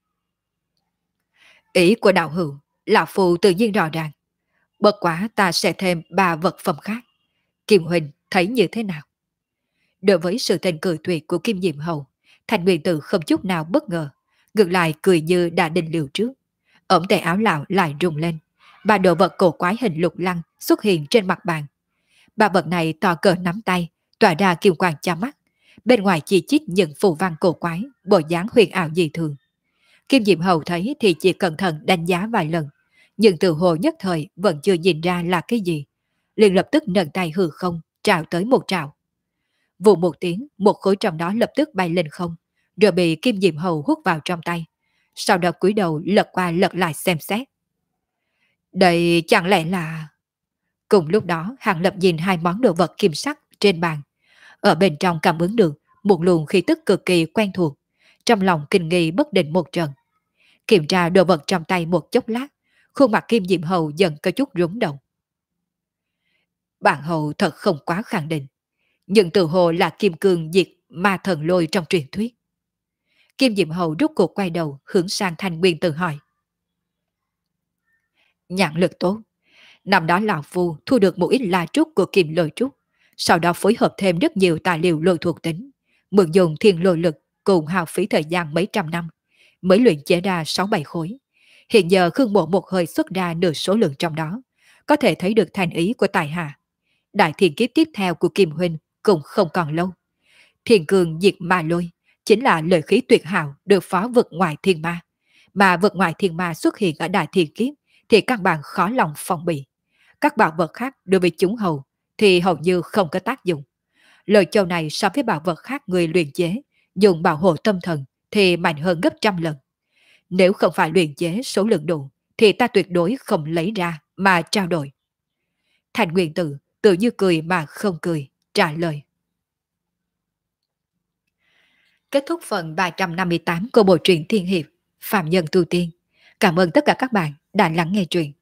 Ý của đạo hữu, lão phù tự nhiên rõ ràng. Bất quá ta sẽ thêm 3 vật phẩm khác. Kim Huỳnh thấy như thế nào? Đối với sự tình cử tuyệt của Kim Diệm Hầu, Thành Nguyên Tử không chút nào bất ngờ, ngược lại cười như đã định liệu trước. Ống tay áo lão lại rung lên, 3 đồ vật cổ quái hình lục lăng xuất hiện trên mặt bàn. 3 vật này to cỡ nắm tay, tỏa ra kim quang cho mắt. Bên ngoài chi chít những phù văn cổ quái, bộ dáng huyền ảo dị thường. Kim Diệm Hầu thấy thì chỉ cẩn thận đánh giá vài lần, nhưng từ hồ nhất thời vẫn chưa nhìn ra là cái gì. Liền lập tức nâng tay hư không, trào tới một trào. Vụ một tiếng, một khối trong đó lập tức bay lên không, rồi bị Kim Diệm Hầu hút vào trong tay. Sau đó cúi đầu lật qua lật lại xem xét. Đây chẳng lẽ là... Cùng lúc đó, Hàng Lập nhìn 2 món đồ vật kim sắc trên bàn. Ở bên trong cảm ứng được một luồng khí tức cực kỳ quen thuộc. Trong lòng kinh nghi bất định một trận. Kiểm tra đồ vật trong tay một chốc lát, khuôn mặt Kim Diệm Hầu dần có chút rúng động. Bản hầu thật không quá khẳng định, nhưng tự hồ là kim cương diệt ma thần lôi trong truyền thuyết. Kim Diệm Hầu rút cuộc quay đầu hướng sang Thanh Nguyên Tử hỏi. Nhãn lực tốt. Năm đó lão phu thu được một ít la trúc của Kim Lôi Trúc, sau đó phối hợp thêm rất nhiều tài liệu lôi thuộc tính, mượn dùng thiên lôi lực cùng hao phí thời gian mấy trăm năm, mới luyện chế ra 6-7 khối. Hiện giờ Khương Mộ một hơi xuất ra nửa số lượng trong đó, có thể thấy được thành ý của tài hạ. Đại thiên kiếp tiếp theo của Kim Huynh cũng không còn lâu. Thiên cường diệt ma lôi chính là lợi khí tuyệt hảo được phó vực ngoài thiên ma, mà vực ngoài thiên ma xuất hiện ở đại thiên kiếp thì các bạn khó lòng phòng bị. Các bảo vật khác đối với chúng hầu thì hầu như không có tác dụng. Lời châu này so với bảo vật khác người luyện chế dùng bảo hộ tâm thần thì mạnh hơn gấp trăm lần. Nếu không phải luyện chế số lượng đủ thì ta tuyệt đối không lấy ra mà trao đổi. Thành Nguyên Tử tự như cười mà không cười, trả lời. Kết thúc phần 358 của bộ truyện Thiên Hiệp, Phạm Nhân Tu Tiên. Cảm ơn tất cả các bạn đã lắng nghe truyện.